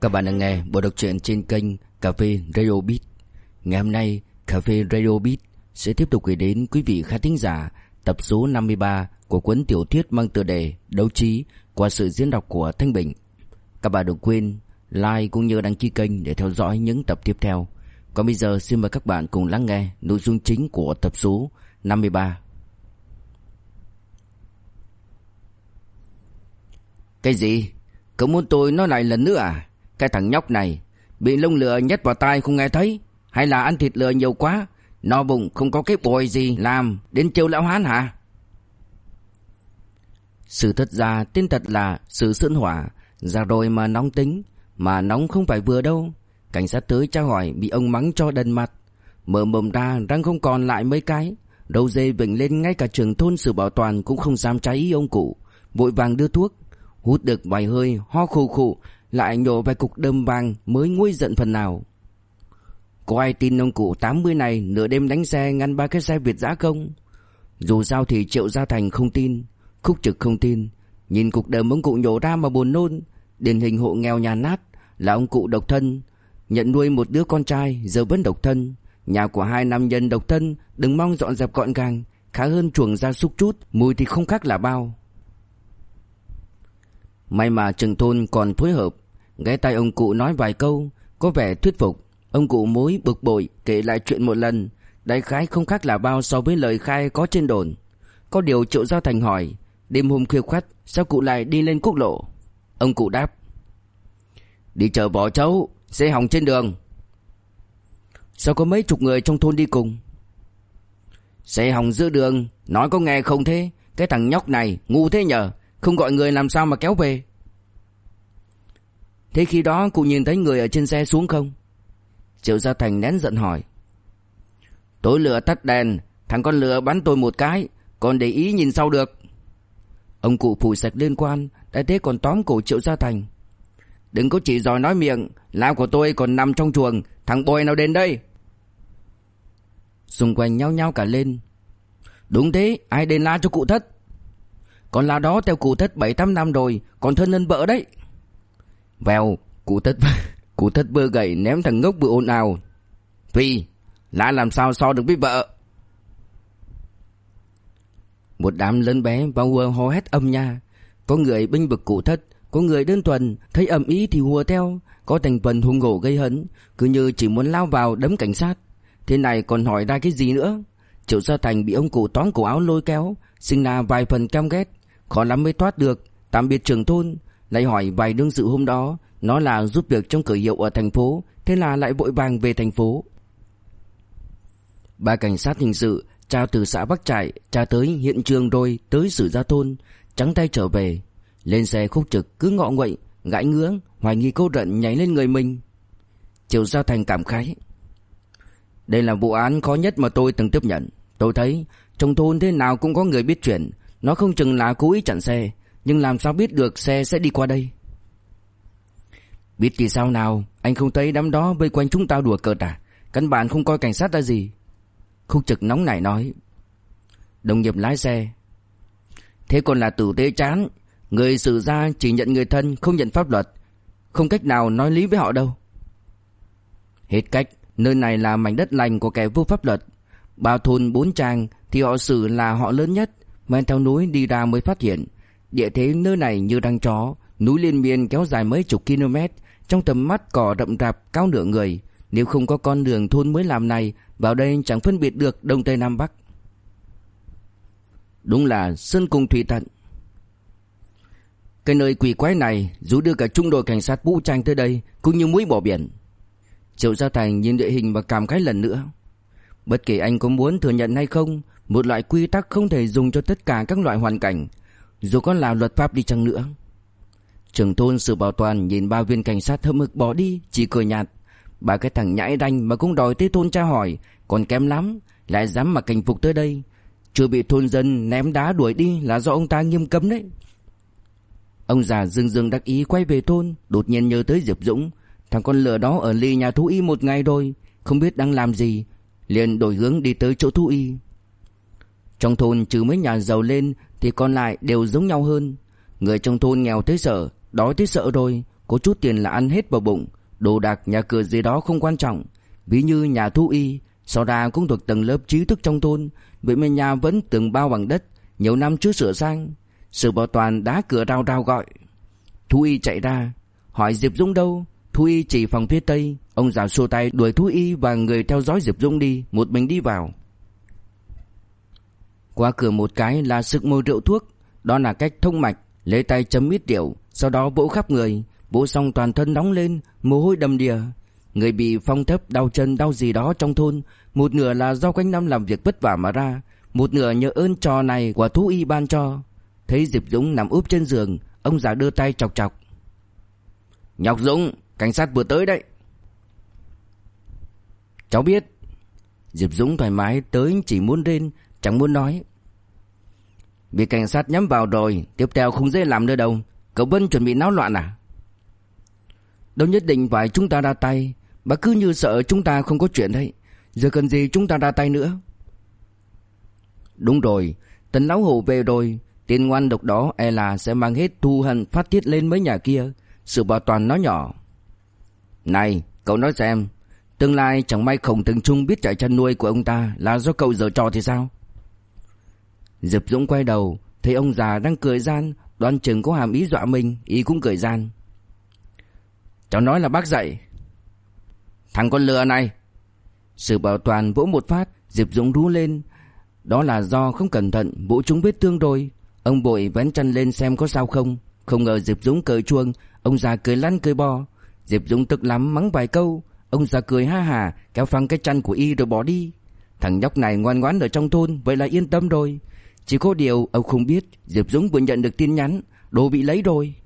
Các bạn đang nghe bộ đọc truyện trên kênh Cà phê Radio Beat. Ngày hôm nay, Cà phê Radio Beat sẽ tiếp tục gửi đến quý vị khán thính giả tập số 53 của cuốn tiểu thuyết mang tựa đề Đấu trí qua sự diễn đọc của Thanh Bình. Các bạn đừng quên like cũng như đăng ký kênh để theo dõi những tập tiếp theo. Còn bây giờ xin mời các bạn cùng lắng nghe nội dung chính của tập số 53. Cái gì? Cậu muốn tôi nói lại lần nữa à? Cái thằng nhóc này bị lông lừa nhét vào tai không nghe thấy? Hay là ăn thịt lừa nhiều quá, no bụng không có cái bồi gì làm đến trêu lão Hán hả? Sự thật ra tên thật là Sử Sơn Hỏa. Ra rồi mà nóng tính. Mà nóng không phải vừa đâu. Cảnh sát tới tra hỏi bị ông mắng cho đần mặt. Mở mồm ra răng không còn lại mấy cái. Đầu dê vểnh lên, ngay cả trưởng thôn Sử Bảo Toàn cũng không dám trái ý ông cụ. Vội vàng đưa thuốc. Hút được vài hơi ho khù khụ, lại nhổ vài cục đơm vàng mới nguôi giận phần nào. Có ai tin ông cụ 80 này nửa đêm đánh xe ngăn 3 cái xe Việt dã không? Dù sao thì Triệu Gia Thành không tin, Khúc Trực không tin. Nhìn cục đơm ông cụ nhổ ra mà buồn nôn. Điển hình hộ nghèo nhà nát. Là ông cụ độc thân, nhận nuôi một đứa con trai giờ vẫn độc thân. Nhà của hai nam nhân độc thân đừng mong dọn dẹp gọn gàng, khá hơn chuồng gia súc chút, mùi thì không khác là bao. May mà trưởng thôn còn phối hợp, ghé tai ông cụ nói vài câu, có vẻ thuyết phục. Ông cụ mối bực bội kể lại chuyện một lần, đại khái không khác là bao so với lời khai có trên đồn. Có điều Triệu Gia Thành hỏi, đêm hôm khuya khoắt sao cụ lại đi lên quốc lộ? Ông cụ đáp, đi chợ Võ Châu, xe hỏng trên đường. Sao có mấy chục người trong thôn đi cùng? Xe hỏng giữa đường, nói có nghe không thế? Cái thằng nhóc này ngu thế nhờ, không gọi người làm sao mà kéo về. Thế khi đó cụ nhìn thấy người ở trên xe xuống không? Triệu Gia Thành nén giận hỏi. Tôi lừa tắt đèn, thằng con lừa bắn tôi một cái, còn để ý nhìn sau được. Ông cụ phủi sạch liên quan, đã thế còn tóm cổ Triệu Gia Thành. Đừng có chỉ giỏi nói miệng, lao của tôi còn nằm trong chuồng, thằng bồi nào đến đây? Xung quanh nhao nhao cả lên. Đúng thế, ai đến la cho cụ Thất? Con la đó theo cụ Thất 7-8 năm rồi, còn thân hơn vợ đấy. Vèo, cụ Thất bơ gậy ném thằng ngốc vừa ồn ào. Vì, la làm sao so được với vợ? Một đám lớn bé vào hùa hò hét âm nha. Có người bênh vực cụ Thất, có người đơn thuần thấy ầm ĩ thì hùa theo, có thành phần hung hổ gây hấn, cứ như chỉ muốn lao vào đấm cảnh sát. Thế này còn hỏi ra cái gì nữa? Triệu Gia Thành bị ông cụ tóm cổ áo lôi kéo, sinh ra vài phần căm ghét, khó lắm mới thoát được. Tạm biệt trưởng thôn, lại hỏi vài đương sự hôm đó, nó là giúp việc trong cửa hiệu ở thành phố, thế là lại vội vàng về thành phố. Ba cảnh sát hình sự tra từ xã Bắc Trại, tra tới hiện trường rồi tới Sử Gia thôn, trắng tay trở về. Lên xe Khúc Trực cứ ngọ nguậy, gãi ngứa, hoài nghi câu rận nhảy lên người mình. Triệu Gia Thành cảm khái. Đây là vụ án khó nhất mà tôi từng tiếp nhận. Tôi thấy trong thôn thế nào cũng có người biết chuyện. Nó không chừng là cố ý chặn xe, nhưng làm sao biết được xe sẽ đi qua đây? Biết thì sao nào? Anh không thấy đám đó vây quanh chúng ta đùa cợt à? Căn bản không coi cảnh sát ra gì. Khúc Trực nóng nảy nói. Đồng nghiệp lái xe. Thế còn là tử tế chán. Người Sử gia chỉ nhận người thân, không nhận pháp luật, không cách nào nói lý với họ đâu. Hết cách, nơi này là mảnh đất lành của kẻ vô pháp luật. 3 thôn 4 trang thì họ Sử là họ lớn nhất. Men theo núi đi ra mới phát hiện địa thế nơi này như răng chó, núi liên miên kéo dài mấy chục km, trong tầm mắt cỏ rậm rạp cao nửa người. Nếu không có con đường thôn mới làm này, vào đây chẳng phân biệt được Đông Tây Nam Bắc. Đúng là sơn cùng thủy tận. Cái nơi quỷ quái này dù đưa cả trung đội cảnh sát vũ trang tới đây cũng như muối bỏ biển. Triệu Gia Thành nhìn địa hình và cảm khái lần nữa. Bất kể anh có muốn thừa nhận hay không, một loại quy tắc không thể dùng cho tất cả các loại hoàn cảnh, dù có là luật pháp đi chăng nữa. Trưởng thôn Sử Bảo Toàn nhìn ba viên cảnh sát hậm hực bỏ đi, chỉ cười nhạt. Ba cái thằng nhãi đanh mà cũng đòi tới thôn tra hỏi, còn kém lắm, lại dám mặc cảnh phục tới đây. Chưa bị thôn dân ném đá đuổi đi là do ông ta nghiêm cấm đấy. Ông già dương dương đắc ý quay về thôn, đột nhiên nhớ tới Diệp Dũng. Thằng con lừa đó ở lì nhà thú y một ngày rồi, không biết đang làm gì, liền đổi hướng đi tới chỗ thú y. Trong thôn trừ mấy nhà giàu lên thì còn lại đều giống nhau hơn. Người trong thôn nghèo tới sợ, đói tới sợ rồi, có chút tiền là ăn hết vào bụng. Đồ đạc nhà cửa gì đó không quan trọng, ví như nhà thú y, sau ra cũng thuộc tầng lớp trí thức trong thôn. Vậy mà nhà vẫn tường bao bằng đất, nhiều năm chưa sửa sang. Sở Bảo Toàn đá cửa rao rao gọi. Thú y chạy ra, hỏi Diệp Dũng đâu. Thú y chỉ phòng phía tây. Ông già xua tay đuổi thú y và người theo dõi Diệp Dũng đi, một mình đi vào. Qua cửa một cái là sực mùi rượu thuốc. Đó là cách thông mạch. Lấy tay chấm ít rượu, sau đó vỗ khắp người. Vỗ xong toàn thân nóng lên, mồ hôi đầm đìa. Người bị phong thấp, đau chân, đau gì đó trong thôn, một nửa là do quanh năm làm việc vất vả mà ra, một nửa nhờ ơn trò này của thú y ban cho. Thấy Diệp Dũng nằm úp trên giường, ông già đưa tay chọc chọc. Nhóc Dũng, cảnh sát vừa tới đấy. Cháu biết. Diệp Dũng thoải mái tới chỉ muốn rên, chẳng muốn nói. Bị cảnh sát nhắm vào rồi, tiếp theo không dễ làm nữa đâu. Cậu Vân chuẩn bị náo loạn à? Đâu nhất định phải chúng ta ra tay. Bà cứ như sợ chúng ta không có chuyện đấy. Giờ cần gì chúng ta ra tay nữa? Đúng rồi, Tần lão hổ về rồi. Tên ngoan độc đó e là sẽ mang hết thù hận phát tiết lên mấy nhà kia. Sự Bảo Toàn nói nhỏ. Này, cậu nói xem, tương lai chẳng may Khổng Tường Trung biết trại chăn nuôi của ông ta là do cậu giở trò thì sao? Diệp Dũng quay đầu, thấy ông già đang cười gian, đoán chừng có hàm ý dọa mình, ý cũng cười gian. Cháu nói là bác dạy. Thằng con lừa này. Sự Bảo Toàn vỗ một phát, Diệp Dũng rú lên. Đó là do không cẩn thận vỗ trúng vết thương rồi. Ông vội vén chân lên xem có sao không. Không ngờ Diệp Dũng cởi chuông, ông già cười lăn cười bò. Diệp Dũng tức lắm mắng vài câu. Ông già cười ha hà, kéo phăng cái chăn của y rồi bỏ đi. Thằng nhóc này ngoan ngoãn ở trong thôn, vậy là yên tâm rồi. Chỉ có điều ông không biết Diệp Dũng vừa nhận được tin nhắn, đồ bị lấy rồi.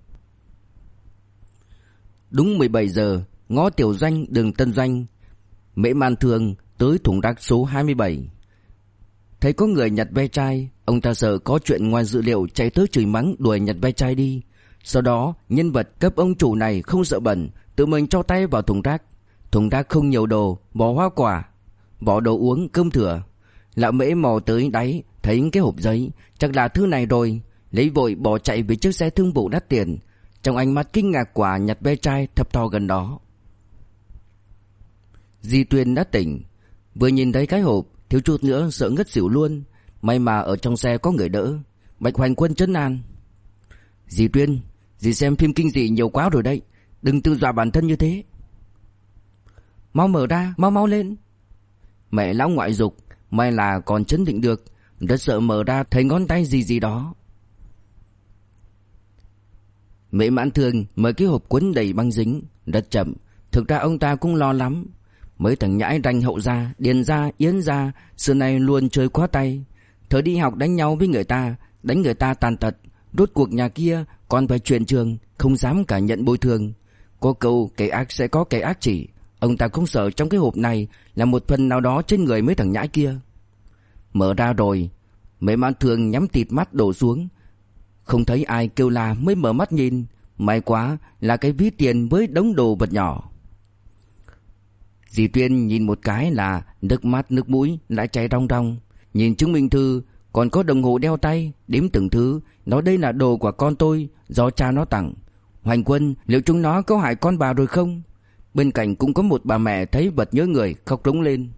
Đúng 17 giờ, ngõ Tiểu Doanh, đường Tân Doanh. Mễ Man Thường tới thùng rác số 27. Thấy có người nhặt ve chai, ông ta sợ có chuyện ngoài dự liệu, chạy tới chửi mắng đuổi nhặt ve chai đi. Sau đó nhân vật cấp ông chủ này không sợ bẩn, tự mình cho tay vào thùng rác. Thùng rác không nhiều đồ, bỏ hoa quả, bỏ đồ uống, cơm thừa. Lão Mễ mò tới đáy, thấy cái hộp giấy, chắc là thứ này rồi, lấy vội bỏ chạy về chiếc xe thương vụ đắt tiền. Trong ánh mắt kinh ngạc quả nhặt ve chai thập thò gần đó. Di Tuyên đã tỉnh, vừa nhìn thấy cái hộp, thiếu chút nữa sợ ngất xỉu luôn. May mà ở trong xe có người đỡ. Bạch Hoành Quân trấn an. Di Tuyên, dì xem phim kinh dị nhiều quá rồi đấy, đừng tự dọa bản thân như thế. Mau mở ra, mau mau lên. Mẹ lão ngoại dục, may là còn chấn định được, rất sợ mở ra thấy ngón tay gì gì đó. Mễ Mãn Thường mở cái hộp quấn đầy băng dính, rất chậm. Thực ra ông ta cũng lo lắm. Mấy thằng nhãi ranh Hậu gia, Điền gia, Yến gia, xưa nay luôn chơi quá tay. Thời đi học đánh nhau với người ta, đánh người ta tàn tật. Rốt cuộc nhà kia còn phải chuyển trường, không dám cả nhận bồi thường. Có câu kẻ ác sẽ có kẻ ác chỉ. Ông ta không sợ trong cái hộp này là một phần nào đó trên người mấy thằng nhãi kia. Mở ra rồi, Mễ Mãn Thường nhắm tịt mắt đổ xuống. Không thấy ai kêu la mới mở mắt nhìn. May quá là cái ví tiền với đống đồ vật nhỏ. Dì Tuyên nhìn một cái là nước mắt nước mũi lại chảy ròng ròng. Nhìn chứng minh thư, còn có đồng hồ đeo tay, đếm từng thứ, nói đây là đồ của con tôi, do cha nó tặng. Hoành Quân, liệu chúng nó có hại con bà rồi không? Bên cạnh cũng có một bà mẹ thấy vật nhớ người, khóc rống lên.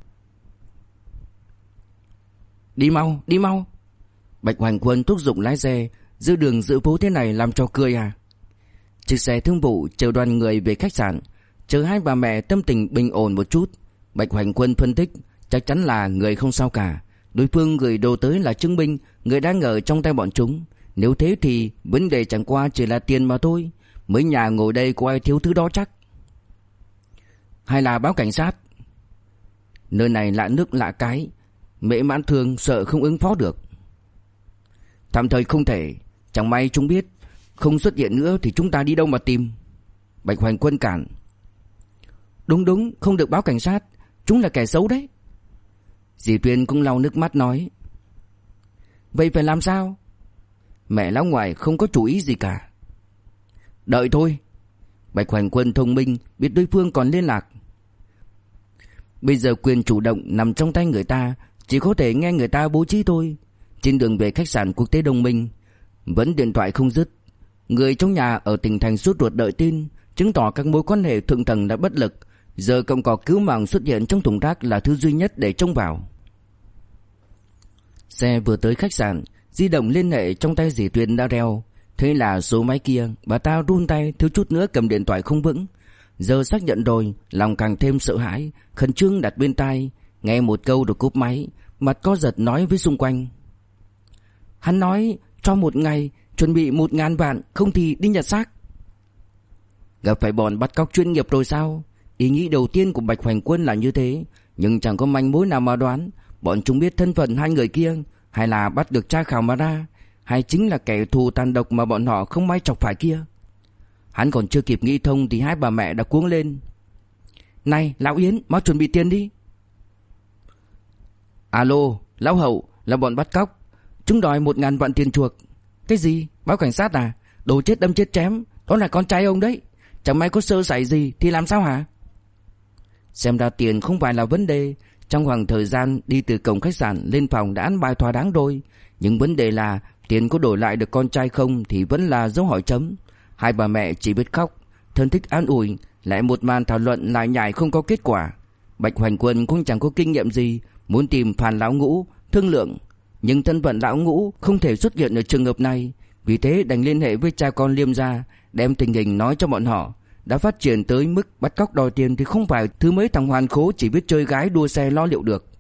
Đi mau, đi mau. Bạch Hoành Quân thúc giục lái xe. Giữa đường giữa phố thế này làm cho cười à? Chiếc xe thương vụ chở đoàn người về khách sạn, chờ hai bà mẹ tâm tình bình ổn một chút. Bạch Hoành Quân phân tích, chắc chắn là người không sao cả. Đối phương gửi đồ tới là chứng minh người đang ở trong tay bọn chúng. Nếu thế thì vấn đề chẳng qua chỉ là tiền mà thôi. Mấy nhà ngồi đây có ai thiếu thứ đó chắc? Hay là báo cảnh sát? Nơi này lạ nước lạ cái, Mễ Mãn Thường sợ không ứng phó được. Tạm thời không thể, chẳng may chúng biết, không xuất hiện nữa thì chúng ta đi đâu mà tìm? Bạch Hoành Quân cản. Đúng, không được báo cảnh sát, chúng là kẻ xấu đấy. Dì Tuyên cũng lau nước mắt nói. Vậy phải làm sao? Mẹ lão ngoại không có chủ ý gì cả. Đợi thôi. Bạch Hoành Quân thông minh, biết đối phương còn liên lạc. Bây giờ quyền chủ động nằm trong tay người ta, chỉ có thể nghe người ta bố trí thôi. Trên đường về khách sạn Quốc tế Đông Minh, vẫn điện thoại không dứt. Người trong nhà ở tỉnh thành sốt ruột đợi tin. chứng tỏ các mối quan hệ thượng tầng đã bất lực. Giờ cọng cỏ cứu mạng xuất hiện trong thùng rác là thứ duy nhất để trông vào. Xe vừa tới khách sạn, di động liên hệ trong tay dì Tuyên đã reo. Thế là số máy kia, bà ta run tay thiếu chút nữa cầm điện thoại không vững. Giờ xác nhận rồi, lòng càng thêm sợ hãi, khẩn trương đặt bên tai, nghe một câu rồi cúp máy, mặt co giật nói với xung quanh. Hắn nói cho 1 ngày, chuẩn bị 1.000 vạn, không thì đi nhặt xác. Gặp phải bọn bắt cóc chuyên nghiệp rồi sao? Ý nghĩ đầu tiên của Bạch Hoành Quân là như thế, nhưng chẳng có manh mối nào mà đoán. Bọn chúng biết thân phận hai người kia, hay là bắt được tra khảo mà ra, hay chính là kẻ thù tàn độc mà bọn họ không may chọc phải kia. Hắn còn chưa kịp nghĩ thông thì hai bà mẹ đã cuống lên. Này lão Yến, mau chuẩn bị tiền đi. Alo, lão Hậu, là bọn bắt cóc. Chúng đòi 1.000 vạn tiền chuộc. Cái gì? Báo cảnh sát à? Đồ chết đâm chết chém, đó là con trai ông đấy. Chẳng may có sơ sẩy gì thì làm sao hả? Xem ra tiền không phải là vấn đề. Trong khoảng thời gian đi từ cổng khách sạn lên phòng đã ăn bài thỏa đáng rồi. Nhưng vấn đề là tiền có đổi lại được con trai không thì vẫn là dấu hỏi chấm. Hai bà mẹ chỉ biết khóc, thân thích an ủi, lại một màn thảo luận lại nhải không có kết quả. Bạch Hoành Quân cũng chẳng có kinh nghiệm gì, muốn tìm Phan lão Ngũ thương lượng, nhưng thân phận lão Ngũ không thể xuất hiện ở trường hợp này, vì thế đành liên hệ với cha con Liêm gia, đem tình hình nói cho bọn họ. Đã phát triển tới mức bắt cóc đòi tiền thì không phải thứ mấy thằng hoàn khố chỉ biết chơi gái đua xe lo liệu được.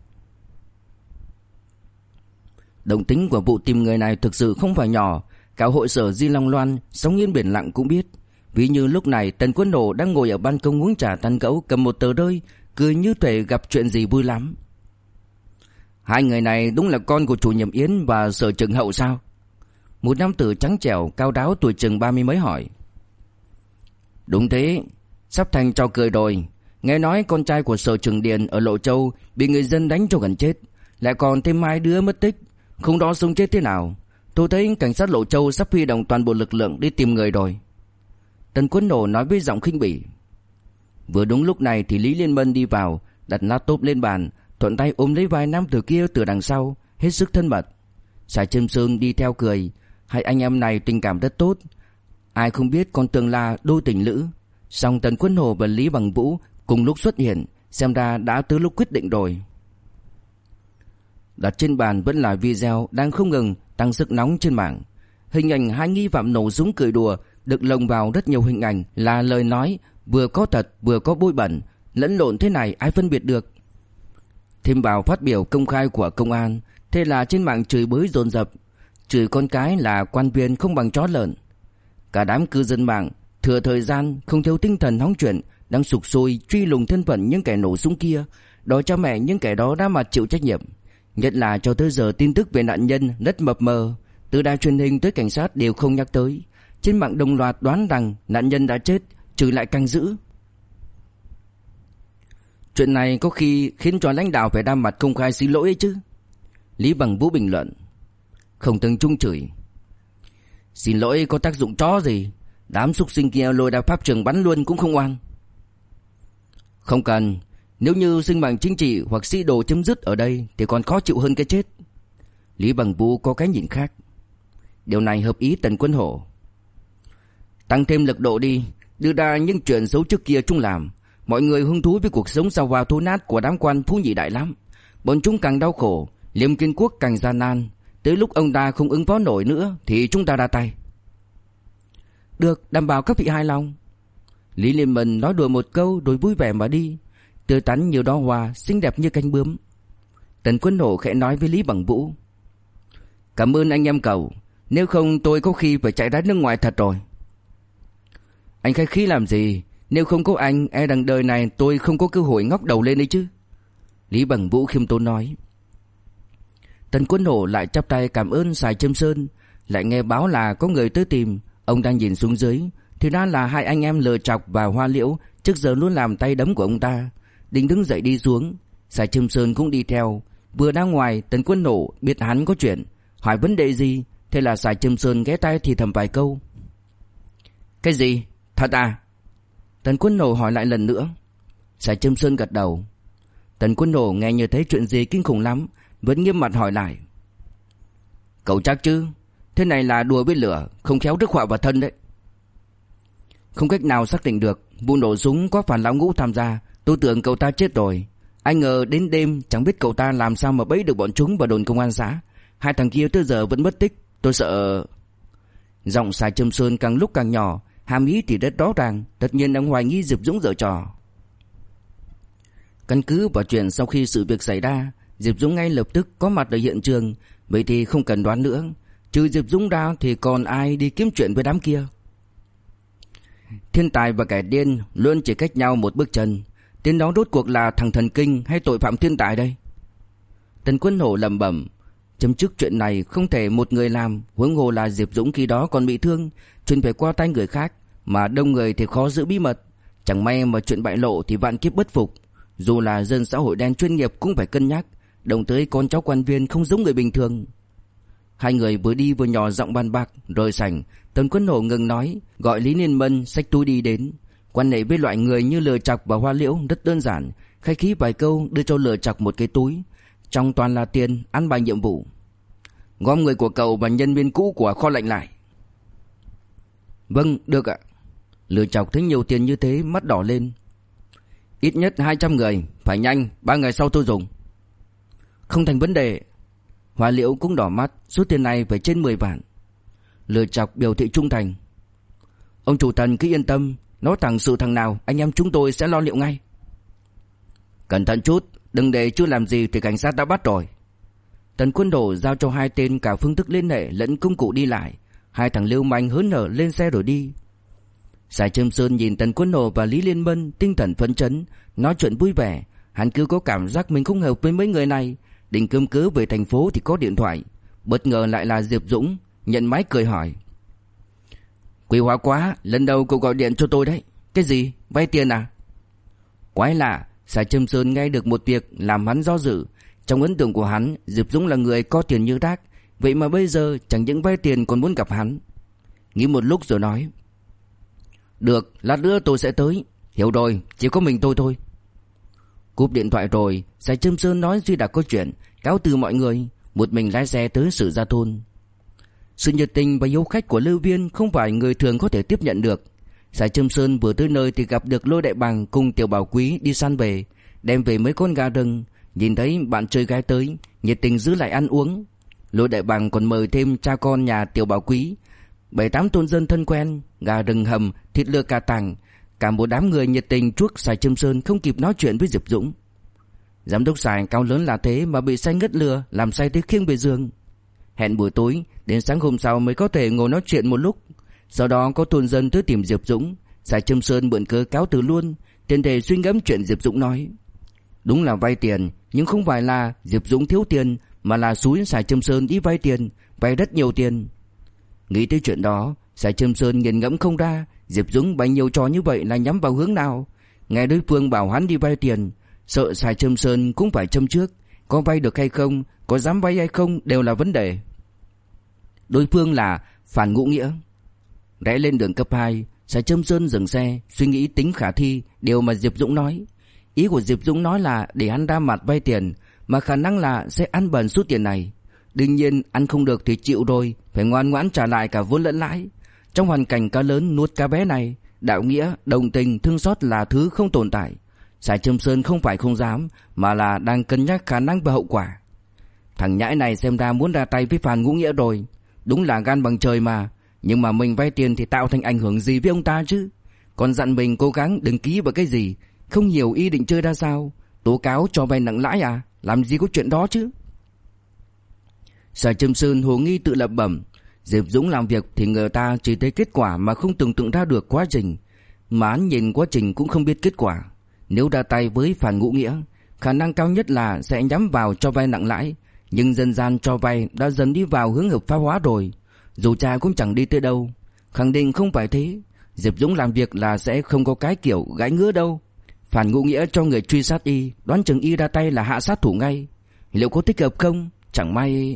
Động tính của vụ tìm người này thực sự không phải nhỏ. Cả hội sở Di Long Loan sóng yên biển lặng cũng biết. Ví như lúc này Tần Quân Nổ đang ngồi ở ban công uống trà tán gẫu, cầm một tờ rơi, cười như thể gặp chuyện gì vui lắm. Hai người này đúng là con của chủ nhiệm Yến và sở trưởng Hậu sao? Một nam tử trắng trẻo cao ráo tuổi chừng 30 mấy hỏi. Đúng thế, sắp thành trò cười rồi. Nghe nói con trai của sở trưởng Điền ở Lộ Châu bị người dân đánh cho gần chết, lại còn thêm 2 đứa mất tích, không rõ sống chết thế nào. Tôi thấy cảnh sát Lộ Châu sắp huy động toàn bộ lực lượng đi tìm người rồi. Tần Quân Nổ nói với giọng khinh bỉ. Vừa đúng lúc này thì Lý Liên Mân đi vào, đặt laptop lên bàn, thuận tay ôm lấy vai nam tử kia từ đằng sau, hết sức thân mật. Sài Trâm Sương đi theo cười. Hai anh em này tình cảm rất tốt, ai không biết còn tưởng là đôi tình lữ. Song Tần Quân Nổ và Lý Bằng Vũ cùng lúc xuất hiện, xem ra đã tới lúc quyết định rồi. Đặt trên bàn vẫn là video đang không ngừng tăng sức nóng trên mạng. Hình ảnh hai nghi phạm nổ súng cười đùa được lồng vào rất nhiều hình ảnh, là lời nói vừa có thật vừa có bôi bẩn, lẫn lộn thế này ai phân biệt được. Thêm vào phát biểu công khai của công an, thế là trên mạng chửi bới dồn dập, chửi con cái là quan viên không bằng chó lợn. Cả đám cư dân mạng thừa thời gian không thiếu tinh thần hóng chuyện, đang sục sôi truy lùng thân phận những kẻ nổ súng kia, đòi cho mẹ những kẻ đó ra mặt chịu trách nhiệm. Nhất là cho tới giờ tin tức về nạn nhân rất mập mờ, từ đài truyền hình tới cảnh sát đều không nhắc tới. Trên mạng đồng loạt đoán rằng nạn nhân đã chết, trừ lại canh giữ. Chuyện này có khi khiến cho lãnh đạo phải ra mặt công khai xin lỗi ấy chứ. Lý Bằng Vũ bình luận. Không từng chung chửi. Xin lỗi có tác dụng chó gì, đám súc sinh kia lôi ra pháp trường bắn luôn cũng không oan. Không cần, nếu như sinh mạng chính trị hoặc sĩ đồ chấm dứt ở đây thì còn khó chịu hơn cái chết. Lý Bằng Vũ có cái nhìn khác. Điều này hợp ý Tần Quân Hổ. Tăng thêm lực độ đi, đưa ra những chuyện xấu trước kia chúng làm. Mọi người hứng thú với cuộc sống sao vào thối nát của đám quan phú nhị đại lắm. Bọn chúng càng đau khổ, Liêm Kiên Quốc càng gian nan. Tới lúc ông ta không ứng phó nổi nữa thì chúng ta ra tay. Được, đảm bảo các vị hài lòng. Lý Liên Mân nói đùa một câu rồi vui vẻ mà đi, tươi tắn nhiều đóa hoa xinh đẹp như cánh bướm. Tần Quân Hổ khẽ nói với Lý Bằng Vũ. Cảm ơn anh em cậu, nếu không tôi có khi phải chạy ra nước ngoài thật rồi. Anh khách khí làm gì, nếu không có anh e đằng đời này tôi không có cơ hội ngóc đầu lên đấy chứ. Lý Bằng Vũ khiêm tốn nói. Tần Quân Hổ lại chắp tay cảm ơn Sài Trâm Sơn, lại nghe báo là có người tới tìm. Ông đang nhìn xuống dưới, thì ra là hai anh em Lờ Chọc và Hoa Liễu, trước giờ luôn làm tay đấm của ông ta. Định đứng dậy đi xuống, Sài Trâm Sơn cũng đi theo. Vừa ra ngoài, Tần Quân Hổ biết hắn có chuyện, hỏi vấn đề gì, thế là Sài Trâm Sơn ghé tai thì thầm vài câu. Cái gì? Thật à? Tần Quân Hổ hỏi lại lần nữa. Sài Trâm Sơn gật đầu. Tần Quân Hổ nghe như thấy chuyện gì kinh khủng lắm, vẫn nghiêm mặt hỏi lại. Cậu chắc chứ? Thế này là đùa với lửa, không khéo rước họa vào thân đấy. Không cách nào xác định được. Vụ nổ súng có phải lão Ngũ tham gia. Tôi tưởng cậu ta chết rồi. Ai ngờ đến đêm chẳng biết cậu ta làm sao mà bẫy được bọn chúng vào đồn công an xã. Hai thằng kia tới giờ vẫn mất tích. Tôi sợ... Giọng Sài Trâm Sơn càng lúc càng nhỏ, hàm ý thì rất rõ ràng. Tất nhiên đang hoài nghi Diệp Dũng giở trò. Căn cứ vào chuyện sau khi sự việc xảy ra, Diệp Dũng ngay lập tức có mặt ở hiện trường. Vậy thì không cần đoán nữa. Trừ Diệp Dũng ra thì còn ai đi kiếm chuyện với đám kia? Thiên tài và kẻ điên luôn chỉ cách nhau một bước chân. Tên đó rốt cuộc là thằng thần kinh hay tội phạm thiên tài đây? Tần Quân Hổ lẩm bẩm. Chấm dứt chuyện này không thể một người làm, huống hồ là Diệp Dũng khi đó còn bị thương, chuyện phải qua tay người khác, mà đông người thì khó giữ bí mật. Chẳng may mà chuyện bại lộ thì vạn kiếp bất phục. Dù là dân xã hội đen chuyên nghiệp cũng phải cân nhắc, đồng tới con cháu quan viên không giống người bình thường. Hai người vừa đi vừa nhỏ giọng bàn bạc. Rời sảnh, Tần Quân Hổ ngừng nói, gọi Lý Liên Mân xách túi đi đến. Quan hệ với loại người như Lừa Chọc và Hoa Liễu rất đơn giản, khách khí vài câu đưa cho Lừa Chọc một cái túi, trong toàn là tiền, ăn bài nhiệm vụ. Gom người của cậu và nhân viên cũ của kho lạnh lại. Vâng, được ạ. Lừa Chọc thấy nhiều tiền như thế mắt đỏ lên. Ít nhất 200 người, phải nhanh, 3 ngày sau tôi dùng. Không thành vấn đề. Hoa Liễu cũng đỏ mắt, số tiền này phải trên 10 vạn. Lừa Chọc biểu thị trung thành. Ông chủ Tần cứ yên tâm, nói thẳng sự thằng nào anh em chúng tôi sẽ lo liệu ngay. Cẩn thận chút, đừng để chưa làm gì thì cảnh sát đã bắt rồi. Tần Quân Hổ giao cho hai tên cả phương thức liên hệ lẫn công cụ đi lại. Hai thằng lưu manh hớn hở lên xe rồi đi. Sài Trâm Sơn nhìn Tần Quân Hổ và Lý Liên Mân tinh thần phấn chấn, nói chuyện vui vẻ. Hắn cứ có cảm giác mình không hợp với mấy người này. Định cơm cớ về thành phố thì có điện thoại, bất ngờ lại là Diệp Dũng. Nhận máy cười hỏi. Quý hóa quá, lần đầu cậu gọi điện cho tôi đấy. Cái gì, vay tiền à? Quái lạ, Sài Trâm Sơn nghe được một việc làm hắn do dự. Trong ấn tượng của hắn, Diệp Dũng là người có tiền như rác, vậy mà bây giờ chẳng những vay tiền còn muốn gặp hắn. Nghĩ một lúc rồi nói. Được, lát nữa tôi sẽ tới. Hiểu rồi, chỉ có mình tôi thôi. Cúp điện thoại rồi, Sài Trâm Sơn nói duy đã có chuyện, cáo từ mọi người, một mình lái xe tới Sử Gia Thôn. Sự nhiệt tình và hiếu khách của Lưu Viên không phải người thường có thể tiếp nhận được. Sài Trâm Sơn vừa tới nơi thì gặp được Lôi Đại Bằng cùng Tiểu Bảo Quý đi săn về, đem về mấy con gà rừng. Nhìn thấy bạn chơi gái tới, nhiệt tình giữ lại ăn uống. Lôi Đại Bằng còn mời thêm cha con nhà Tiểu Bảo Quý, 7-8 thôn dân thân quen, gà rừng hầm, thịt lừa cà tàng. Cả một đám người nhiệt tình chuốc Sài Trâm Sơn không kịp nói chuyện với Diệp Dũng. Giám đốc Sài cao lớn là thế mà bị say ngất lừa, làm say tới khiêng về giường. Hẹn buổi tối, đến sáng hôm sau mới có thể ngồi nói chuyện một lúc. Sau đó có thôn dân tới tìm Diệp Dũng. Sài Trâm Sơn mượn cớ cáo từ luôn, tiền đề suy ngẫm chuyện Diệp Dũng nói. Đúng là vay tiền, nhưng không phải là Diệp Dũng thiếu tiền, mà là xúi Sài Trâm Sơn đi vay tiền, vay rất nhiều tiền. Nghĩ tới chuyện đó, Sài Trâm Sơn nghiền ngẫm không ra Diệp Dũng bày nhiều trò như vậy là nhắm vào hướng nào. Nghe đối phương bảo hắn đi vay tiền, sợ Sài Trâm Sơn cũng phải châm trước, có vay được hay không, có dám vay hay không đều là vấn đề. Đối phương là Phan Ngũ Nghĩa. Rẽ lên đường cấp 2, Sài Trâm Sơn dừng xe, suy nghĩ tính khả thi điều mà Diệp Dũng nói. Ý của Diệp Dũng nói là để hắn ra mặt vay tiền, mà khả năng là sẽ ăn bần số tiền này. Đương nhiên ăn không được thì chịu rồi, phải ngoan ngoãn trả lại cả vốn lẫn lãi. Trong hoàn cảnh cá lớn nuốt cá bé này, đạo nghĩa, đồng tình, thương xót là thứ không tồn tại. Sài Trâm Sơn không phải không dám, mà là đang cân nhắc khả năng và hậu quả. Thằng nhãi này xem ra muốn ra tay với Phan Ngũ Nghĩa rồi. Đúng là gan bằng trời mà. Nhưng mà mình vay tiền thì tạo thành ảnh hưởng gì với ông ta chứ? Còn dặn mình cố gắng đừng ký vào cái gì. Không hiểu ý định chơi ra sao. Tố cáo cho vay nặng lãi à? Làm gì có chuyện đó chứ? Sài Trâm Sơn hồ nghi tự lẩm bẩm. Diệp Dũng làm việc thì người ta chỉ thấy kết quả mà không tưởng tượng ra được quá trình. Mà hắn nhìn quá trình cũng không biết kết quả. Nếu ra tay với Phan Ngũ Nghĩa, khả năng cao nhất là sẽ nhắm vào cho vay nặng lãi. Nhưng dân gian cho vay đã dần đi vào hướng hợp pháp hóa rồi. Dù cha cũng chẳng đi tới đâu. Khẳng định không phải thế. Diệp Dũng làm việc là sẽ không có cái kiểu gãi ngứa đâu. Phan Ngũ Nghĩa cho người truy sát y, đoán chừng y ra tay là hạ sát thủ ngay. Liệu có thích hợp không? Chẳng may...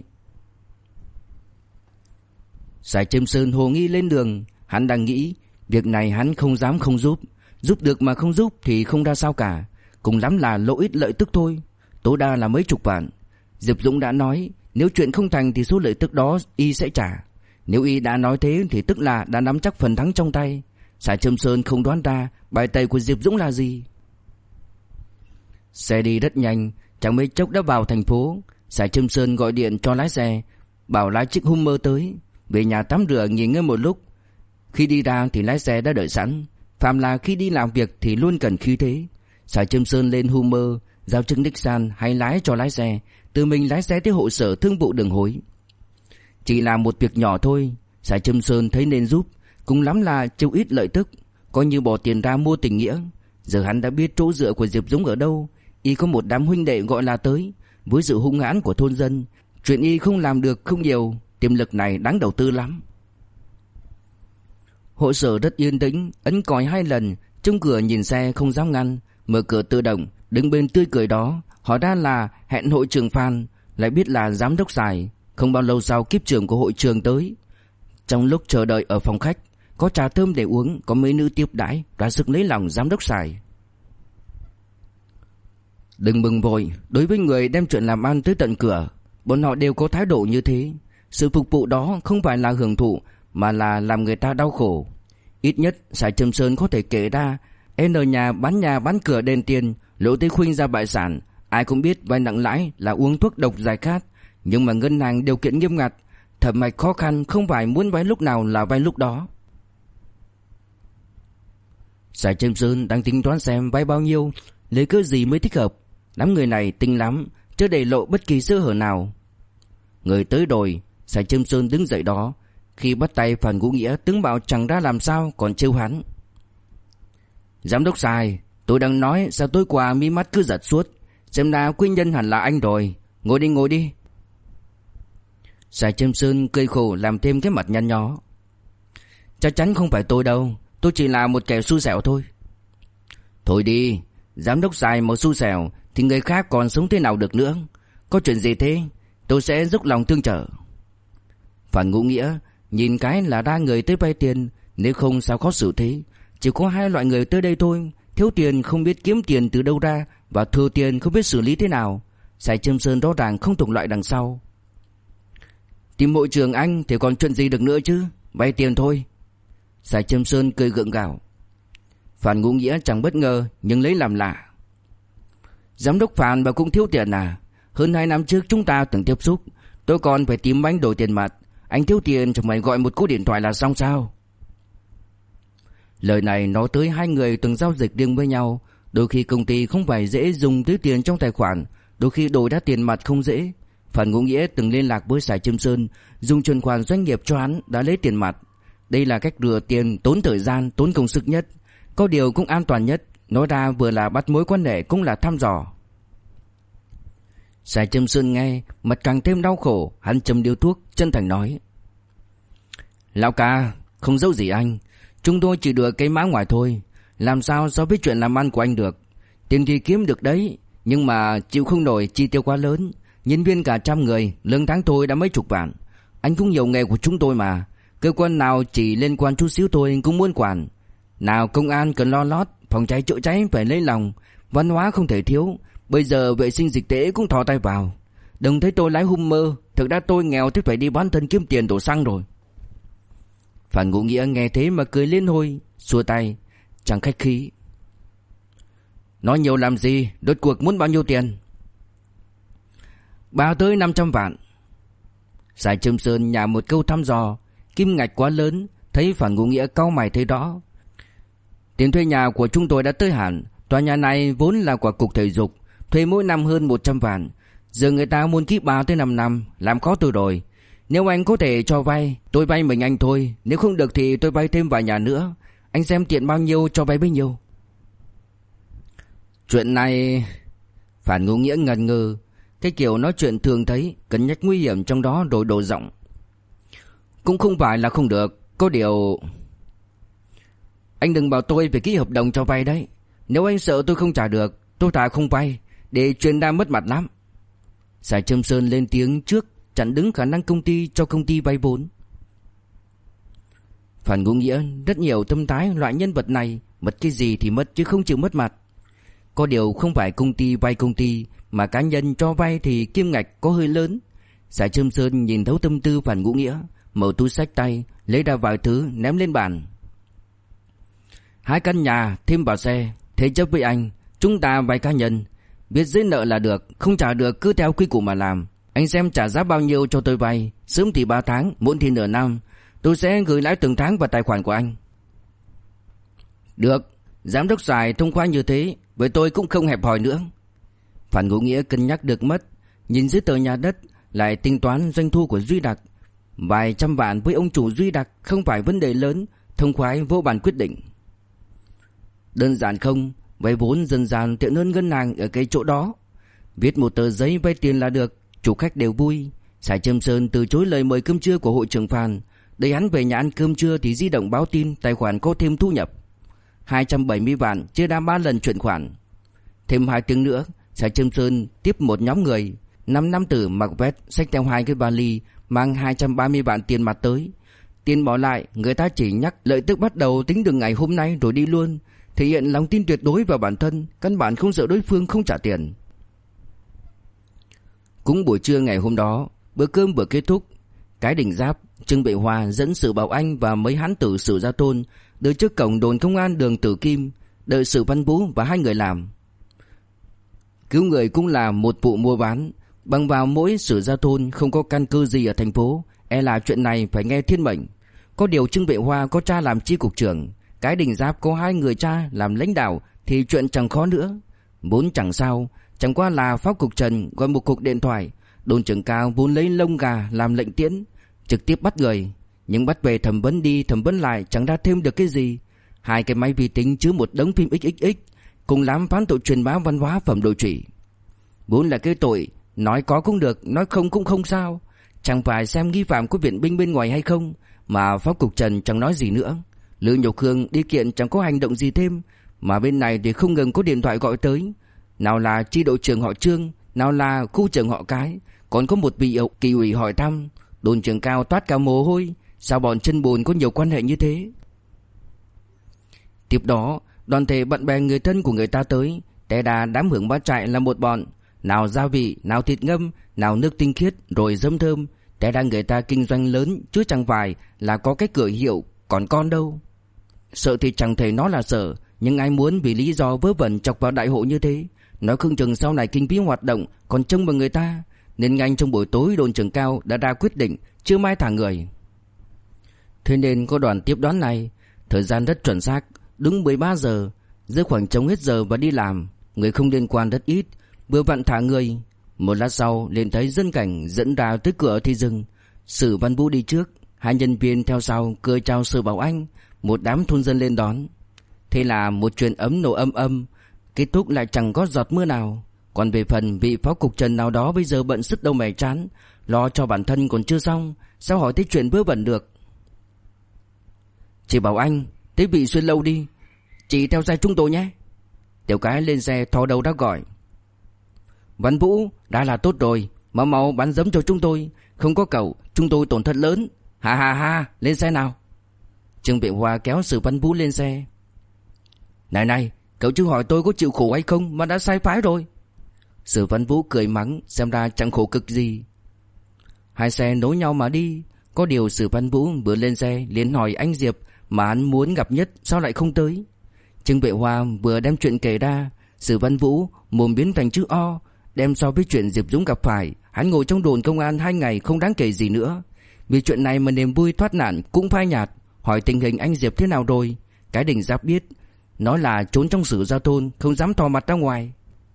Sài Trâm Sơn hồ nghi lên đường. Hắn đang nghĩ việc này hắn không dám không giúp. Giúp được mà không giúp thì không ra sao cả. Cùng lắm là lỗ ít lợi tức thôi. Tối đa là mấy chục vạn. Diệp Dũng đã nói nếu chuyện không thành thì số lợi tức đó y sẽ trả. Nếu y đã nói thế thì tức là đã nắm chắc phần thắng trong tay. Sài Trâm Sơn không đoán ra bài tẩy của Diệp Dũng là gì. Xe đi rất nhanh, chẳng mấy chốc đã vào thành phố. Sài Trâm Sơn gọi điện cho lái xe, bảo lái chiếc Hummer tới. Về nhà tắm rửa nghỉ ngơi một lúc. Khi đi ra thì lái xe đã đợi sẵn. Phạm là khi đi làm việc thì luôn cần khí thế. Sài Trâm Sơn lên Hummer, giao chức Nixon hay lái cho lái xe, tự mình lái xe tới hội sở thương vụ Đường Hối. Chỉ là một việc nhỏ thôi, Sài Trâm Sơn thấy nên giúp, cùng lắm là chịu ít lợi tức, coi như bỏ tiền ra mua tình nghĩa. Giờ hắn đã biết chỗ dựa của Diệp Dũng ở đâu, y có một đám huynh đệ gọi là tới. Với sự hung hãn của thôn dân, chuyện y không làm được không nhiều, tiềm lực này đáng đầu tư lắm. Hội sở rất yên tĩnh, ấn còi 2 lần, trông cửa nhìn xe không dám ngăn, mở cửa tự động, đứng bên tươi cười đó, hỏi ra là hẹn hội trưởng Phan, lại biết là giám đốc Sài. Không bao lâu sau kiếp trưởng của hội trường tới. Trong lúc chờ đợi ở phòng khách, có trà thơm để uống, có mấy nữ tiếp đãi, ra sức lấy lòng giám đốc Sài. Đừng bừng vội, đối với người đem chuyện làm ăn tới tận cửa, bọn họ đều có thái độ như thế. Sự phục vụ đó không phải là hưởng thụ, mà là làm người ta đau khổ. Ít nhất Sài Trâm Sơn có thể kể ra nhà bán cửa đền tiền, lỗ tới khuynh ra bại sản. Ai cũng biết vay nặng lãi là uống thuốc độc giải khát, nhưng mà ngân hàng điều kiện nghiêm ngặt, thẩm mạch khó khăn, không phải muốn vay lúc nào là vay lúc đó. Sài Trâm Sơn đang tính toán xem vay bao nhiêu, lấy cớ gì mới thích hợp. Đám người này tinh lắm, chưa để lộ bất kỳ sơ hở nào. Người tới rồi, Sài Trâm Sơn đứng dậy đó. Khi bắt tay Phan Ngũ Nghĩa, tướng bảo chẳng ra làm sao còn trêu hắn. Giám đốc Sài, tôi đang nói sao tối qua mí mắt cứ giật suốt, xem ra quy nhân hẳn là anh rồi. Ngồi đi. Sài Trâm Sơn cười khổ làm thêm cái mặt nhăn nhó. Chắc chắn không phải tôi đâu, tôi chỉ là một kẻ xui xẻo thôi. Thôi đi, giám đốc Sài mà xui xẻo thì người khác còn sống thế nào được nữa. Có chuyện gì thế? Tôi sẽ dốc lòng tương trợ. Phan Ngũ Nghĩa nhìn cái là ra người tới vay tiền, nếu không sao khó xử thế. Chỉ có 2 loại người tới đây thôi, thiếu tiền không biết kiếm tiền từ đâu ra, và thừa tiền không biết xử lý thế nào. Sài Trâm Sơn rõ ràng không thuộc loại đằng sau. Tìm hội trưởng anh thì còn chuyện gì được nữa chứ, vay tiền thôi. Sài Trâm Sơn cười gượng gạo. Phan Ngũ Nghĩa chẳng bất ngờ nhưng lấy làm lạ. Giám đốc Phan mà cũng thiếu tiền à? Hơn 2 năm trước chúng ta từng tiếp xúc, tôi còn phải tìm anh đổi tiền mặt. Anh thiếu tiền chẳng phải gọi một cú điện thoại là xong sao? Lời này nói tới 2 người từng giao dịch riêng với nhau. Đôi khi công ty không phải dễ dùng tới tiền trong tài khoản, đôi khi đổi ra tiền mặt không dễ. Phan Ngũ Nghĩa từng liên lạc với Sài Trâm Sơn, dùng chuyển khoản doanh nghiệp cho hắn đã lấy tiền mặt. Đây là cách rửa tiền tốn thời gian, tốn công sức nhất, có điều cũng an toàn nhất. Nói ra vừa là bắt mối quan hệ cũng là thăm dò. Sài Trâm Sơn nghe mặt càng thêm đau khổ, hắn châm điếu thuốc, chân thành nói: Lão ca, không giấu gì anh, chúng tôi chỉ đùa cái mã ngoài thôi, làm sao so với chuyện làm ăn của anh được. Tiền thì kiếm được đấy, nhưng mà chịu không nổi chi tiêu quá lớn. Nhân viên cả 100 người, lương tháng tôi đã mấy chục vạn. Anh cũng hiểu nghề của chúng tôi mà, cơ quan nào chỉ liên quan chút xíu tôi cũng muốn quản. Nào công an cần lo lót, phòng cháy chữa cháy phải lấy lòng, văn hóa không thể thiếu. Bây giờ vệ sinh dịch tễ cũng thò tay vào. Đừng thấy tôi lái Hummer, thực ra tôi nghèo thế phải đi bán thân kiếm tiền đổ xăng rồi. Phan Ngũ Nghĩa nghe thế mà cười liên hồi, xua tay, chẳng khách khí. Nói nhiều làm gì, đốt cuộc muốn bao nhiêu tiền? Báo tới 500 vạn. Sài Trâm Sơn nhả một câu thăm dò, kim ngạch quá lớn, thấy Phan Ngũ Nghĩa cau mày thấy đó. Tiền thuê nhà của chúng tôi đã tới hạn, tòa nhà này vốn là của cục thể dục, thuê mỗi năm hơn 100 vạn. Giờ người ta muốn ký 3 tới 5 năm, làm khó tôi rồi. Nếu anh có thể cho vay, tôi vay mình anh thôi, nếu không được thì tôi vay thêm vài nhà nữa. Anh xem tiện bao nhiêu cho vay bấy nhiêu. Chuyện này... Phan Ngũ Nghĩa ngần ngừ, cái kiểu nói chuyện thường thấy, cân nhắc nguy hiểm trong đó rồi đổi giọng. Cũng không phải là không được, có điều... Anh đừng bảo tôi phải ký hợp đồng cho vay đấy. Nếu anh sợ tôi không trả được, tôi thà không vay, để truyền ra mất mặt lắm. Sài Trâm Sơn lên tiếng trước, chặn đứng khả năng công ty cho công ty vay vốn. Phan Ngũ Nghĩa rất nhiều tâm thái loại nhân vật này, mất cái gì thì mất chứ không chịu mất mặt. Có điều không phải công ty vay công ty, mà cá nhân cho vay thì kim ngạch có hơi lớn. Sài Trâm Sơn nhìn thấu tâm tư Phan Ngũ Nghĩa, mở túi xách tay, lấy ra vài thứ ném lên bàn. 2 căn nhà thêm vào xe, thế chấp với anh. Chúng ta vay cá nhân, biết giấy nợ là được, không trả được cứ theo quy củ mà làm. Anh xem trả giá bao nhiêu cho tôi vay, sớm thì 3 tháng, muộn thì nửa năm. Tôi sẽ gửi lãi từng tháng vào tài khoản của anh. Được, giám đốc Giải thông khoái như thế, với tôi cũng không hẹp hòi nữa. Phan Ngũ Nghĩa cân nhắc được mất, nhìn giấy tờ nhà đất, lại tính toán doanh thu của Duy Đặc. Vài trăm vạn với ông chủ Duy Đặc không phải vấn đề lớn, thông khoái vô bàn quyết định. Đơn giản không, vay vốn dần dần tiện hơn ngân hàng ở cái chỗ đó. Viết một tờ giấy vay tiền là được, chủ khách đều vui. Sài Trâm Sơn từ chối lời mời cơm trưa của hội trưởng Phan. Đợi hắn về nhà ăn cơm trưa thì di động báo tin tài khoản có thêm thu nhập. 270 vạn chia ra 3 lần chuyển khoản. Thêm 2 tiếng nữa, Sài Trâm Sơn tiếp một nhóm người, 5 nam tử mặc vest, xách theo 2 cái vali, mang 230 vạn tiền mặt tới. Tiền bỏ lại, người ta chỉ nhắc lợi tức bắt đầu tính từ ngày hôm nay rồi đi luôn, thể hiện lòng tin tuyệt đối vào bản thân, căn bản không sợ đối phương không trả tiền. Cũng buổi trưa ngày hôm đó, bữa cơm vừa kết thúc, Cái Đình Giáp, Trương Bệ Hoa dẫn Sử Bảo Anh và mấy hán tử Sử Gia Tôn đợi trước cổng đồn công an đường Tử Kim, đợi Sử Văn Vũ và 2 người làm. Cứu người cũng là một vụ mua bán, bằng vào mỗi Sử Gia Tôn không có căn cơ gì ở thành phố, e là chuyện này phải nghe thiên mệnh. Có điều Trương Bệ Hoa có cha làm chi cục trưởng, Cái Đình Giáp có 2 người cha làm lãnh đạo thì chuyện chẳng khó nữa. Vốn chẳng sao, chẳng qua là Phó cục Trần gọi một cuộc điện thoại, đồn trưởng Cao vốn lấy lông gà làm lệnh tiễn, trực tiếp bắt người, nhưng bắt về thẩm vấn đi thẩm vấn lại chẳng ra thêm được cái gì. 2 cái máy vi tính chứa một đống phim XXX, cùng lắm phán tội truyền bá văn hóa phẩm đồi trụy. Vốn là cái tội, nói có cũng được, nói không cũng không sao. Chẳng phải xem nghi phạm có viện binh bên ngoài hay không, mà Phó cục Trần chẳng nói gì nữa. Lữ Nhục Khương đi kiện chẳng có hành động gì thêm, mà bên này thì không ngừng có điện thoại gọi tới. Nào là chi đội trưởng họ Trương, nào là khu trưởng họ Cái, còn có một vị kỳ ủy hỏi thăm. Đồn trưởng Cao toát cả mồ hôi, sao bọn chân bồn có nhiều quan hệ như thế. Tiếp đó, đoàn thể bạn bè người thân của người ta tới, té đà đám hưởng bá trại là một bọn, nào gia vị, nào thịt ngâm, nào nước tinh khiết, rồi dấm thơm. Té đà người ta kinh doanh lớn, chứ chẳng phải là có cái cửa hiệu, còn con đâu. Sợ thì chẳng thể nó là sợ, nhưng ai muốn vì lý do vớ vẩn chọc vào đại hội như thế. Nói không chừng sau này kinh phí hoạt động còn trông bằng người ta. Nên ngay trong buổi tối đồn trưởng Cao đã ra quyết định chưa mai thả người. Thế nên có đoàn tiếp đón này, thời gian rất chuẩn xác, đúng 13 giờ, giữa khoảng trống hết giờ và đi làm, người không liên quan rất ít, vừa vặn thả người. Một lát sau liền thấy dân cảnh dẫn ra tới cửa thì dừng. Sử Văn Vũ đi trước, 2 nhân viên theo sau cười chào Sử Bảo Anh, một đám thôn dân lên đón. Thế là một chuyện ấm nổ âm, kết thúc lại chẳng có giọt mưa nào. Còn về phần vị Phó cục Trần nào đó bây giờ bận sức đầu mẻ chán, lo cho bản thân còn chưa xong, sao hỏi tới chuyện vớ vẩn được. Chị Bảo Anh, tới vị Xuyên Lâu đi, chị theo xe chúng tôi nhé. Tiểu Cái lên xe thò đầu đã gọi. Văn Vũ, đã là tốt rồi, mau bán giấm cho chúng tôi, không có cậu chúng tôi tổn thất lớn. Ha ha ha, lên xe nào. Trương Bệ Hoa kéo Sử Văn Vũ lên xe. Này, cậu chưa hỏi tôi có chịu khổ hay không mà đã sai phái rồi. Sử Văn Vũ cười mắng, xem ra chẳng khổ cực gì. 2 xe nối nhau mà đi. Có điều Sử Văn Vũ vừa lên xe liền hỏi anh Diệp mà hắn muốn gặp nhất sao lại không tới. Trương Bệ Hoa vừa đem chuyện kể ra, Sử Văn Vũ mồm biến thành chữ O, đem so với chuyện Diệp Dũng gặp phải, hắn ngồi trong đồn công an 2 ngày không đáng kể gì nữa. Vì chuyện này mà niềm vui thoát nạn cũng phai nhạt. Hỏi tình hình anh Diệp thế nào rồi, Cái Đình Giáp biết, nói là trốn trong Sử Gia Thôn, không dám thò mặt ra ngoài.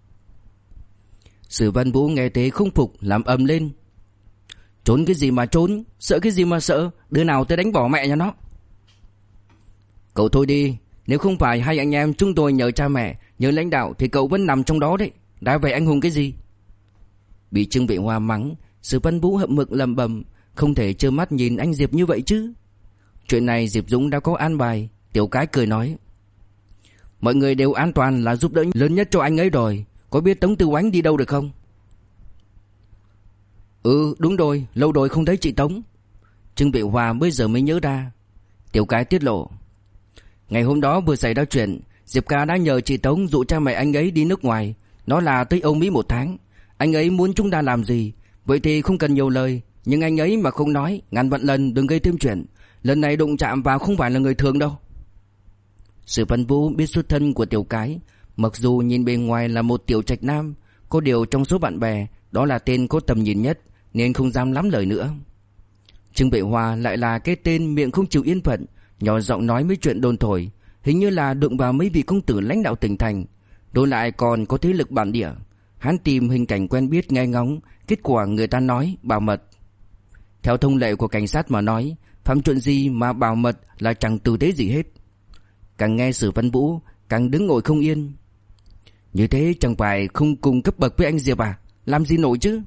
Sử Văn Vũ nghe thế không phục, làm ầm lên. Trốn cái gì mà trốn, sợ cái gì mà sợ, đứa nào tới đánh bỏ mẹ nhà nó. Cậu thôi đi, nếu không phải 2 anh em chúng tôi nhờ cha mẹ, nhờ lãnh đạo thì cậu vẫn nằm trong đó đấy, đã về anh hùng cái gì. Bị Trương Bệ Hoa mắng, Sử Văn Vũ hậm hực lầm bầm, không thể trơ mắt nhìn anh Diệp như vậy chứ. Chuyện này Diệp Dũng đã có an bài. Tiểu Cái cười nói, mọi người đều an toàn là giúp đỡ lớn nhất cho anh ấy rồi. Có biết Tống Tư Oánh đi đâu được không? Ừ đúng rồi, lâu rồi không thấy chị Tống. Trương Bệ Hoa bây giờ mới nhớ ra. Tiểu Cái tiết lộ, ngày hôm đó vừa xảy ra chuyện, Diệp ca đã nhờ chị Tống dụ cha mẹ anh ấy đi nước ngoài. Nó là tới Âu Mỹ 1 tháng. Anh ấy muốn chúng ta làm gì, vậy thì không cần nhiều lời. Nhưng anh ấy mà không nói, ngàn vạn lần đừng gây thêm chuyện. Lần này đụng chạm vào không phải là người thường đâu. Sử Văn Vũ biết xuất thân của Tiểu Cái, mặc dù nhìn bề ngoài là một tiểu trạch nam, có điều trong số bạn bè đó là tên có tầm nhìn nhất, nên không dám lắm lời nữa. Trương Vệ Hoa lại là cái tên miệng không chịu yên phận, nhỏ giọng nói mấy chuyện đồn thổi, hình như là đụng vào mấy vị công tử lãnh đạo tỉnh thành, đối lại còn có thế lực bản địa. Hắn tìm hình cảnh quen biết nghe ngóng, kết quả người ta nói bảo mật. Theo thông lệ của cảnh sát mà nói, phạm chuyện gì mà bảo mật là chẳng tử tế gì hết. Càng nghe Sử Văn Vũ càng đứng ngồi không yên. Như thế chẳng phải không cùng cấp bậc với anh Diệp à? Làm gì nổi chứ?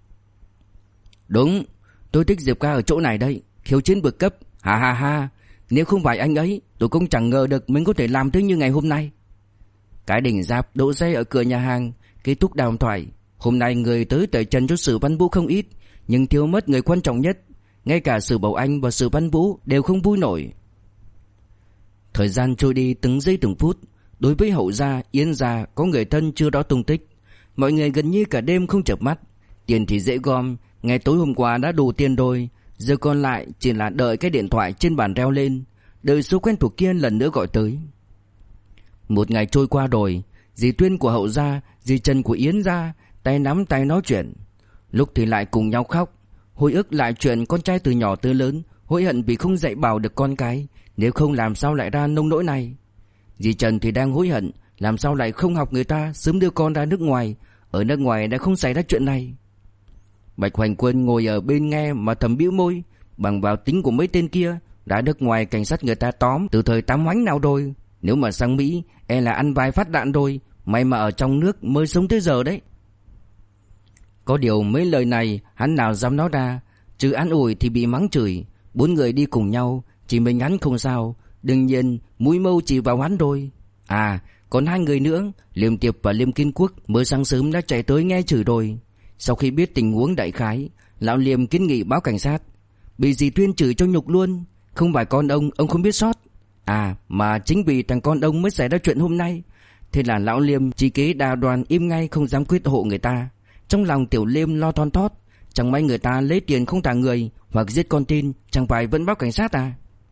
Đúng, tôi thích Diệp ca ở chỗ này đây, khiêu chiến vượt cấp. Ha ha ha, nếu không phải anh ấy, tôi cũng chẳng ngờ được mình có thể làm tới như ngày hôm nay. Cái Đình Giáp đỗ xe ở cửa nhà hàng, kết thúc đàm thoại. Hôm nay người tới tẩy trần cho Sử Văn Vũ không ít, nhưng thiếu mất người quan trọng nhất. Ngay cả Sử Bảo Anh và Sử Văn Vũ đều không vui nổi. Thời gian trôi đi từng giây từng phút. Đối với Hậu gia, Yến gia có người thân chưa rõ tung tích. Mọi người gần như cả đêm không chợp mắt. Tiền thì dễ gom, ngày tối hôm qua đã đủ tiền rồi, giờ còn lại chỉ là đợi cái điện thoại trên bàn reo lên, đợi số quen thuộc kia lần nữa gọi tới. Một ngày trôi qua rồi, dì Tuyên của Hậu gia, dì Trần của Yến gia tay nắm tay nói chuyện, lúc thì lại cùng nhau khóc, hồi ức lại chuyện con trai từ nhỏ tới lớn, hối hận vì không dạy bảo được con cái, nếu không làm sao lại ra nông nỗi này. Dì Trần thì đang hối hận, làm sao lại không học người ta sớm đưa con ra nước ngoài, ở nước ngoài đã không xảy ra chuyện này. Bạch Hoành Quân ngồi ở bên nghe mà thầm bĩu môi, bằng vào tính của mấy tên kia, đã nước ngoài cảnh sát người ta tóm từ thời Tám Hoánh nào rồi, nếu mà sang Mỹ e là ăn vài phát đạn rồi, may mà ở trong nước mới sống tới giờ đấy. Có điều mấy lời này hắn nào dám nói ra, chứ an ủi thì bị mắng chửi. Bốn người đi cùng nhau, chỉ mình hắn không sao, đương nhiên mũi mâu chỉ vào hắn rồi. À, còn hai người nữa, Liêm Tiệp và Liêm Kiến Quốc mới sáng sớm đã chạy tới nghe chửi rồi. Sau khi biết tình huống đại khái, lão Liêm kiến nghị báo cảnh sát. Bị dì Tuyên chửi cho nhục luôn, không phải con ông không biết sót. À, mà chính vì thằng con ông mới xảy ra chuyện hôm nay. Thế là lão Liêm chỉ kế đa đoan im ngay, không dám quyết hộ người ta. Trong lòng tiểu Liêm lo thon thót, chẳng may người ta lấy tiền không trả người, hoặc giết con tin, chẳng phải vẫn báo cảnh sát à?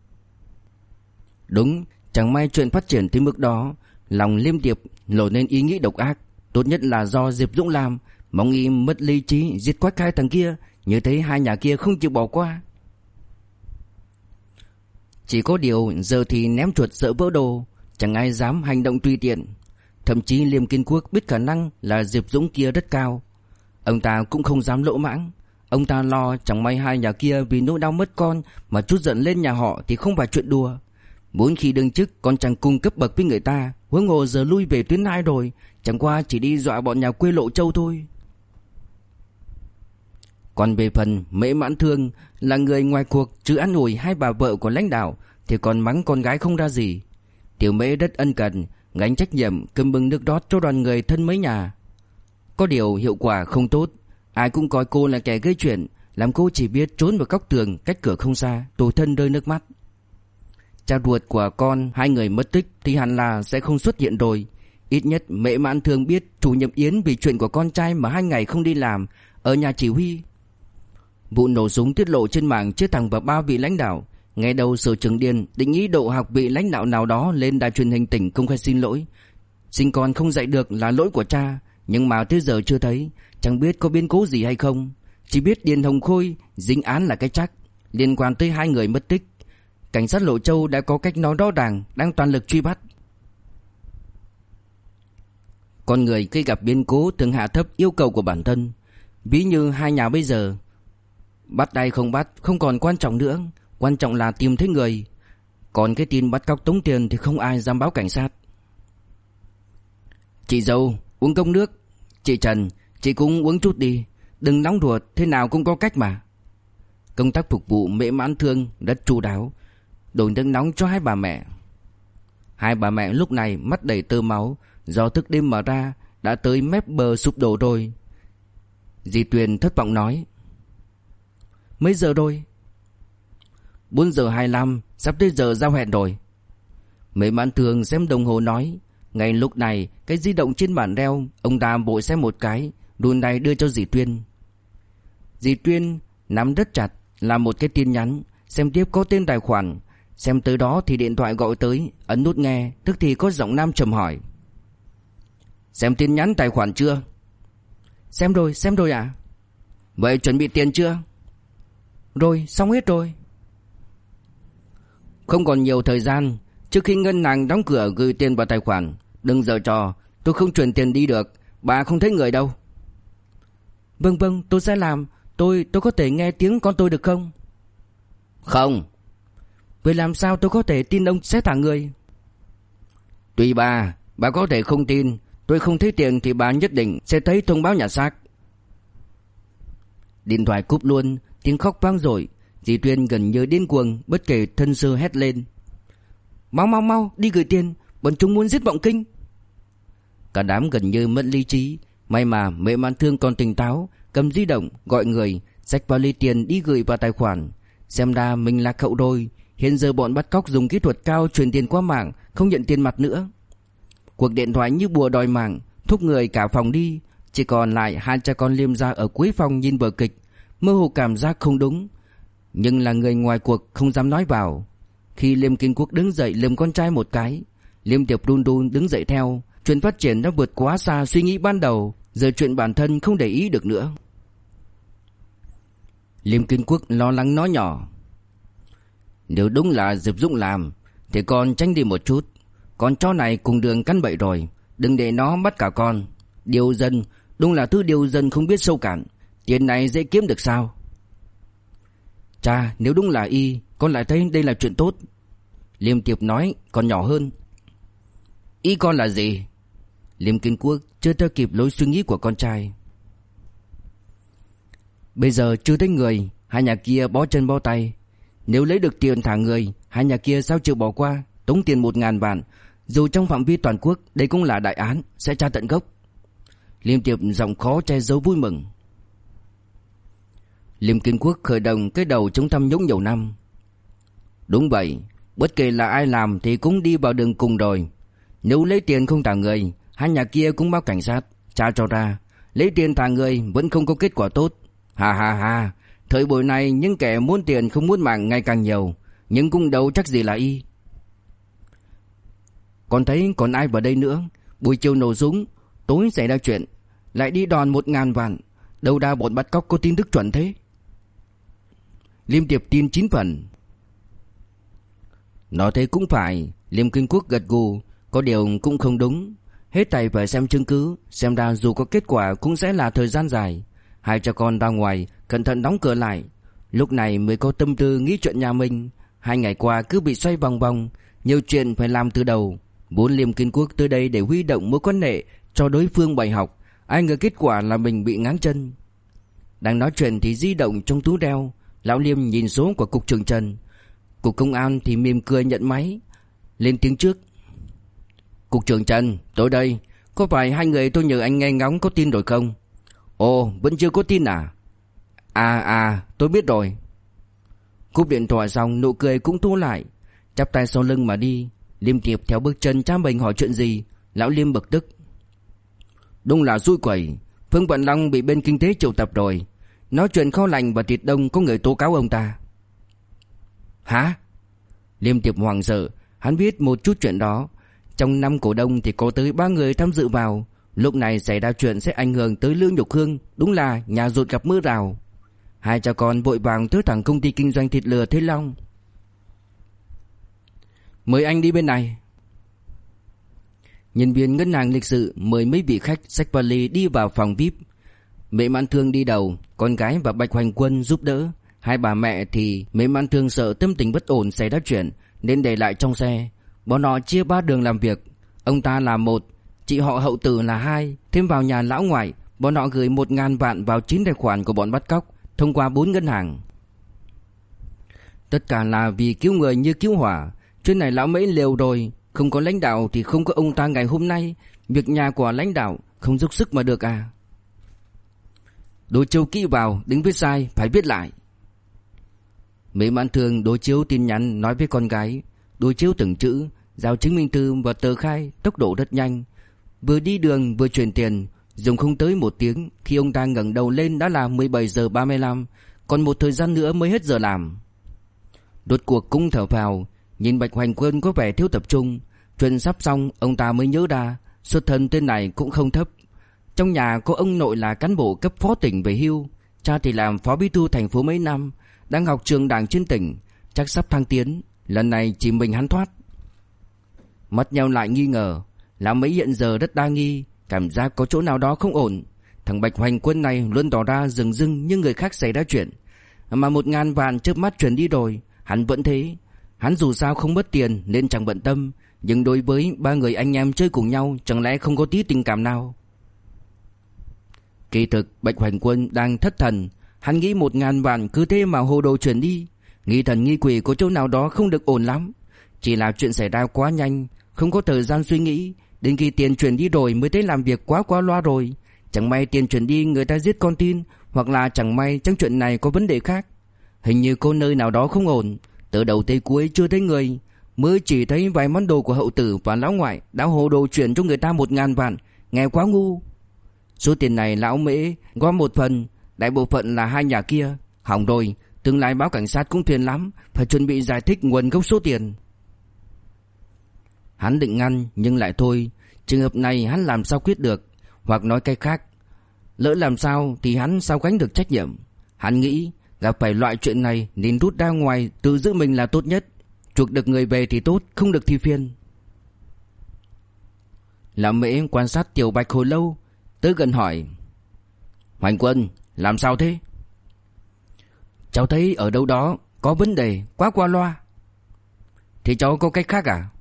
Đúng, chẳng may chuyện phát triển tới mức đó, lòng Liêm Tiệp nổi lên ý nghĩ độc ác. Tốt nhất là do Diệp Dũng làm, mong y mất lý trí giết quách hai thằng kia, như thế hai nhà kia không chịu bỏ qua. Chỉ có điều giờ thì ném chuột sợ vỡ đồ, chẳng ai dám hành động tùy tiện. Thậm chí Liêm Kiến Quốc biết khả năng là Diệp Dũng kia rất cao, ông ta cũng không dám lỗ mãng. Ông ta lo chẳng may hai nhà kia vì nỗi đau mất con mà trút giận lên nhà họ thì không phải chuyện đùa. Muốn khi đương chức còn chẳng cùng cấp bậc với người ta, huống hồ giờ lui về tuyến 2 rồi, chẳng qua chỉ đi dọa bọn nhà quê Lộ Châu thôi. Còn về phần Mễ Mãn Thương, là người ngoài cuộc, chứ ăn ủi hai bà vợ của lãnh đạo thì còn mắng con gái không ra gì. Tiểu Mễ rất ân cần, gánh trách nhiệm cầm bưng nước rót cho đoàn người thân mấy nhà. Có điều hiệu quả không tốt, ai cũng coi cô là kẻ gây chuyện, làm cô chỉ biết trốn vào góc tường cách cửa không xa, tủi thân rơi nước mắt. Cha ruột của con hai người mất tích thì hẳn là sẽ không xuất hiện rồi. Ít nhất Mễ Mãn Thương biết chủ nhiệm Yến vì chuyện của con trai mà 2 ngày không đi làm, ở nhà chỉ huy. Vụ nổ súng tiết lộ trên mạng chết thẳng vào 3 vị lãnh đạo. Ngày đầu Sở Trưởng Điền định ý độ học vị lãnh đạo nào đó lên đài truyền hình tỉnh công khai xin lỗi. Sinh con không dạy được là lỗi của cha, nhưng mà tới giờ chưa thấy, chẳng biết có biến cố gì hay không. Chỉ biết Điền Hồng Khôi dính án là cái chắc. Liên quan tới 2 người mất tích, cảnh sát Lộ Châu đã có cách nói rõ ràng, đang toàn lực truy bắt. Con người khi gặp biến cố thường hạ thấp yêu cầu của bản thân. Ví như hai nhà bây giờ, bắt hay không bắt không còn quan trọng nữa, quan trọng là tìm thấy người. Còn cái tin bắt cóc tống tiền thì không ai dám báo cảnh sát. Chị dâu uống cốc nước. Chị Trần, chị cũng uống chút đi, đừng nóng ruột, thế nào cũng có cách mà. Công tác phục vụ Mễ Mãn Thương rất chu đáo, đổ nước nóng cho hai bà mẹ. Hai bà mẹ lúc này mắt đầy tơ máu, do thức đêm mà ra, đã tới mép bờ sụp đổ rồi. Dì Tuyền thất vọng nói: Mấy giờ rồi? 4 giờ 25, sắp tới giờ giao hẹn rồi. Mễ Mãn Thương xem đồng hồ nói. Ngay lúc này, cái di động trên bàn reo, ông ta vội xem một cái, đùn này đưa cho dì Tuyên. Dì Tuyên nắm rất chặt là một cái tin nhắn, xem tiếp có tên tài khoản. Xem tới đó thì điện thoại gọi tới, ấn nút nghe, tức thì có giọng nam trầm hỏi: Xem tin nhắn tài khoản chưa? Xem rồi ạ. Vậy chuẩn bị tiền chưa? Rồi, xong hết rồi. Không còn nhiều thời gian, trước khi ngân hàng đóng cửa gửi tiền vào tài khoản. Đừng giở trò, tôi không chuyển tiền đi được, bà không thấy người đâu. Vâng, tôi sẽ làm. Tôi có thể nghe tiếng con tôi được không? Không. Vậy làm sao tôi có thể tin ông sẽ thả người? Tùy bà có thể không tin. Tôi không thấy tiền thì bà nhất định sẽ thấy thông báo nhà xác. Điện thoại cúp luôn, tiếng khóc vang dội. Dì Tuyên gần như điên cuồng, bất kể thân sư hét lên: Mau đi gửi tiền, bọn chúng muốn giết Vọng Kinh. Cả đám gần như mất lý trí. May mà Mẹ Mãn Thương còn tỉnh táo, cầm di động gọi người xách vali tiền đi gửi vào tài khoản. Xem ra mình là cậu rồi. Hiện giờ bọn bắt cóc dùng kỹ thuật cao chuyển tiền qua mạng, không nhận tiền mặt nữa. Cuộc điện thoại như bùa đòi mạng, thúc người cả phòng đi. Chỉ còn lại hai cha con Liêm gia ở cuối phòng nhìn vở kịch, mơ hồ cảm giác không đúng, nhưng là người ngoài cuộc không dám nói vào. Khi Liêm Kiến Quốc đứng dậy lườm con trai một cái, Liêm Tiệp run run đứng dậy theo. Chuyện phát triển đã vượt quá xa suy nghĩ ban đầu, giờ chuyện bản thân không để ý được nữa. Liêm Kiến Quốc lo lắng nói nhỏ: Nếu đúng là Diệp Dũng làm thì con tránh đi một chút. Con chó này cùng đường căn bậy rồi, đừng để nó bắt cả con. Điều dân, đúng là thứ điều dân không biết sâu cạn. Tiền này dễ kiếm được sao? Cha, nếu đúng là y, con lại thấy đây là chuyện tốt. Liêm Tiệp nói còn nhỏ hơn: Ý con là gì? Liêm Kiến Quốc chưa theo kịp lối suy nghĩ của con trai. Bây giờ chưa thấy người, hai nhà kia bó chân bó tay. Nếu lấy được tiền thả người, hai nhà kia sao chịu bỏ qua, tống tiền 1.000 vạn. Dù trong phạm vi toàn quốc, đây cũng là đại án, sẽ tra tận gốc. Liêm Tiệp giọng khó che giấu vui mừng. Liêm Kiến Quốc khởi động cái đầu chống tham nhũng nhiều năm. Đúng vậy, bất kể là ai làm thì cũng đi vào đường cùng rồi. Nếu lấy tiền không thả người, hai nhà kia cũng báo cảnh sát, tra cho ra. Lấy tiền thả người vẫn không có kết quả tốt. Ha, thời buổi này những kẻ muốn tiền không muốn mạng ngày càng nhiều, nhưng cũng đâu chắc gì là y. Còn thấy còn ai vào đây nữa? Buổi chiều nổ súng, tối xảy ra chuyện, lại đi đòn 1.000 vạn. Đâu ra bọn bắt cóc có tin tức chuẩn thế? Liêm Tiệp tin 9 phần. Nói thế cũng phải. Liêm Kiến Quốc gật gù. Có điều cũng không đúng. Hết thảy phải xem chứng cứ. Xem ra dù có kết quả cũng sẽ là thời gian dài. Hai cha con ra ngoài cẩn thận đóng cửa lại. Lúc này mới có tâm tư nghĩ chuyện nhà mình. 2 ngày qua cứ bị xoay vòng vòng, nhiều chuyện phải làm từ đầu. Vốn Liêm Kiến Quốc tới đây để huy động mối quan hệ, cho đối phương bài học. Ai ngờ kết quả là mình bị ngáng chân. Đang nói chuyện thì di động trong túi đeo. Lão Liêm nhìn số của cục trưởng Trần. Cục công an thì mỉm cười nhận máy, lên tiếng trước: Cục trưởng Trần, tôi đây. Có phải 2 người tôi nhờ anh nghe ngóng có tin rồi không? Ồ, vẫn chưa có tin à? Tôi biết rồi. Cúp điện thoại xong, nụ cười cũng thu lại, chắp tay sau lưng mà đi. Liêm Tiệp theo bước chân cha mình hỏi chuyện gì. Lão Liêm bực tức: Đúng là xui quẩy, Phương Vận Long bị bên kinh tế triệu tập rồi. Nói chuyện kho lạnh và thịt đông có người tố cáo ông ta. Hả? Liêm Tiệp hoảng sợ. Hắn biết một chút chuyện đó. Trong 5 cổ đông thì có tới 3 người tham dự vào. Lúc này xảy ra chuyện sẽ ảnh hưởng tới Lương Nhục Hương. Đúng là nhà rột gặp mưa rào. Hai cha con vội vàng tới thẳng công ty kinh doanh thịt lừa Thế Long. Mời anh đi bên này. Nhân viên ngân hàng lịch sự mời mấy vị khách xách vali đi vào phòng VIP. Mẹ Mãn Thương đi đầu, con gái và Bạch Hoành Quân giúp đỡ. Hai bà mẹ thì Mẹ Mãn Thương sợ tâm tình bất ổn xảy ra chuyện nên để lại trong xe. Bọn họ chia 3 đường làm việc. Ông ta là 1, chị họ Hậu Tử là 2. Thêm vào nhà lão ngoại, bọn họ gửi 1.000 vạn vào 9 tài khoản của bọn bắt cóc thông qua 4 ngân hàng. Tất cả là vì cứu người như cứu hỏa. Chuyện này lão mấy liều rồi. Không có lãnh đạo thì không có ông ta ngày hôm nay. Việc nhà của lãnh đạo không dốc sức mà được à? Đối chiếu kỹ vào, đừng viết sai, phải viết lại. Mẹ Mãn Thương đối chiếu tin nhắn nói với con gái. Đối chiếu từng chữ, giao chứng minh thư và tờ khai, tốc độ rất nhanh. Vừa đi đường vừa chuyển tiền, dùng không tới 1 tiếng. Khi ông ta ngẩng đầu lên đã là 17 giờ 35, còn một thời gian nữa mới hết giờ làm. Đột cuộc cũng thở phào. Nhìn Bạch Hoành Quân có vẻ thiếu tập trung. Chuyện sắp xong ông ta mới nhớ ra xuất thân tên này cũng không thấp. Trong nhà có ông nội là cán bộ cấp phó tỉnh về hưu, cha thì làm phó bí thư thành phố mấy năm, đang học trường đảng trên tỉnh, chắc sắp thăng tiến. Lần này chỉ mình hắn thoát. Mắt nhau lại nghi ngờ. Lão Mỹ hiện giờ rất đa nghi, cảm giác có chỗ nào đó không ổn. Thằng Bạch Hoành Quân này luôn tỏ ra rừng rưng như người khác xảy ra chuyện, mà 1.000 vạn chớp mắt chuyển đi rồi, hắn vẫn thế. Hắn dù sao không mất tiền nên chẳng bận tâm, nhưng đối với ba người anh em chơi cùng nhau chẳng lẽ không có tí tình cảm nào? Kỳ thực Bạch Hoành Quân đang thất thần. Hắn nghĩ 1.000 vạn cứ thế mà hồ đồ chuyển đi, nghi thần nghi quỷ có chỗ nào đó không được ổn lắm. Chỉ là chuyện xảy ra quá nhanh, không có thời gian suy nghĩ. Đến khi tiền chuyển đi rồi mới thấy làm việc quá qua loa rồi. Chẳng may tiền chuyển đi người ta giết con tin, hoặc là chẳng may trong chuyện này có vấn đề khác. Hình như có nơi nào đó không ổn. Từ đầu tới cuối chưa thấy người, mới chỉ thấy vài món đồ của hậu tử và lão ngoại đã hồ đồ chuyển cho người ta 1.000 vạn. Nghe quá ngu. Số tiền này lão Mễ gom một phần, đại bộ phận là hai nhà kia. Hỏng rồi, tương lai báo cảnh sát cũng phiền lắm, phải chuẩn bị giải thích nguồn gốc số tiền. Hắn định ngăn nhưng lại thôi. Trường hợp này hắn làm sao quyết được. Hoặc nói cách khác, lỡ làm sao thì hắn sao gánh được trách nhiệm. Hắn nghĩ gặp phải loại chuyện này nên rút ra ngoài tự giữ mình là tốt nhất. Chuộc được người về thì tốt, không được thì phiền. Lão Mễ quan sát Tiểu Bạch hồi lâu, tới gần hỏi: Hoành Quân, làm sao thế? Cháu thấy ở đâu đó có vấn đề, quá qua loa. Thì cháu có cách khác à?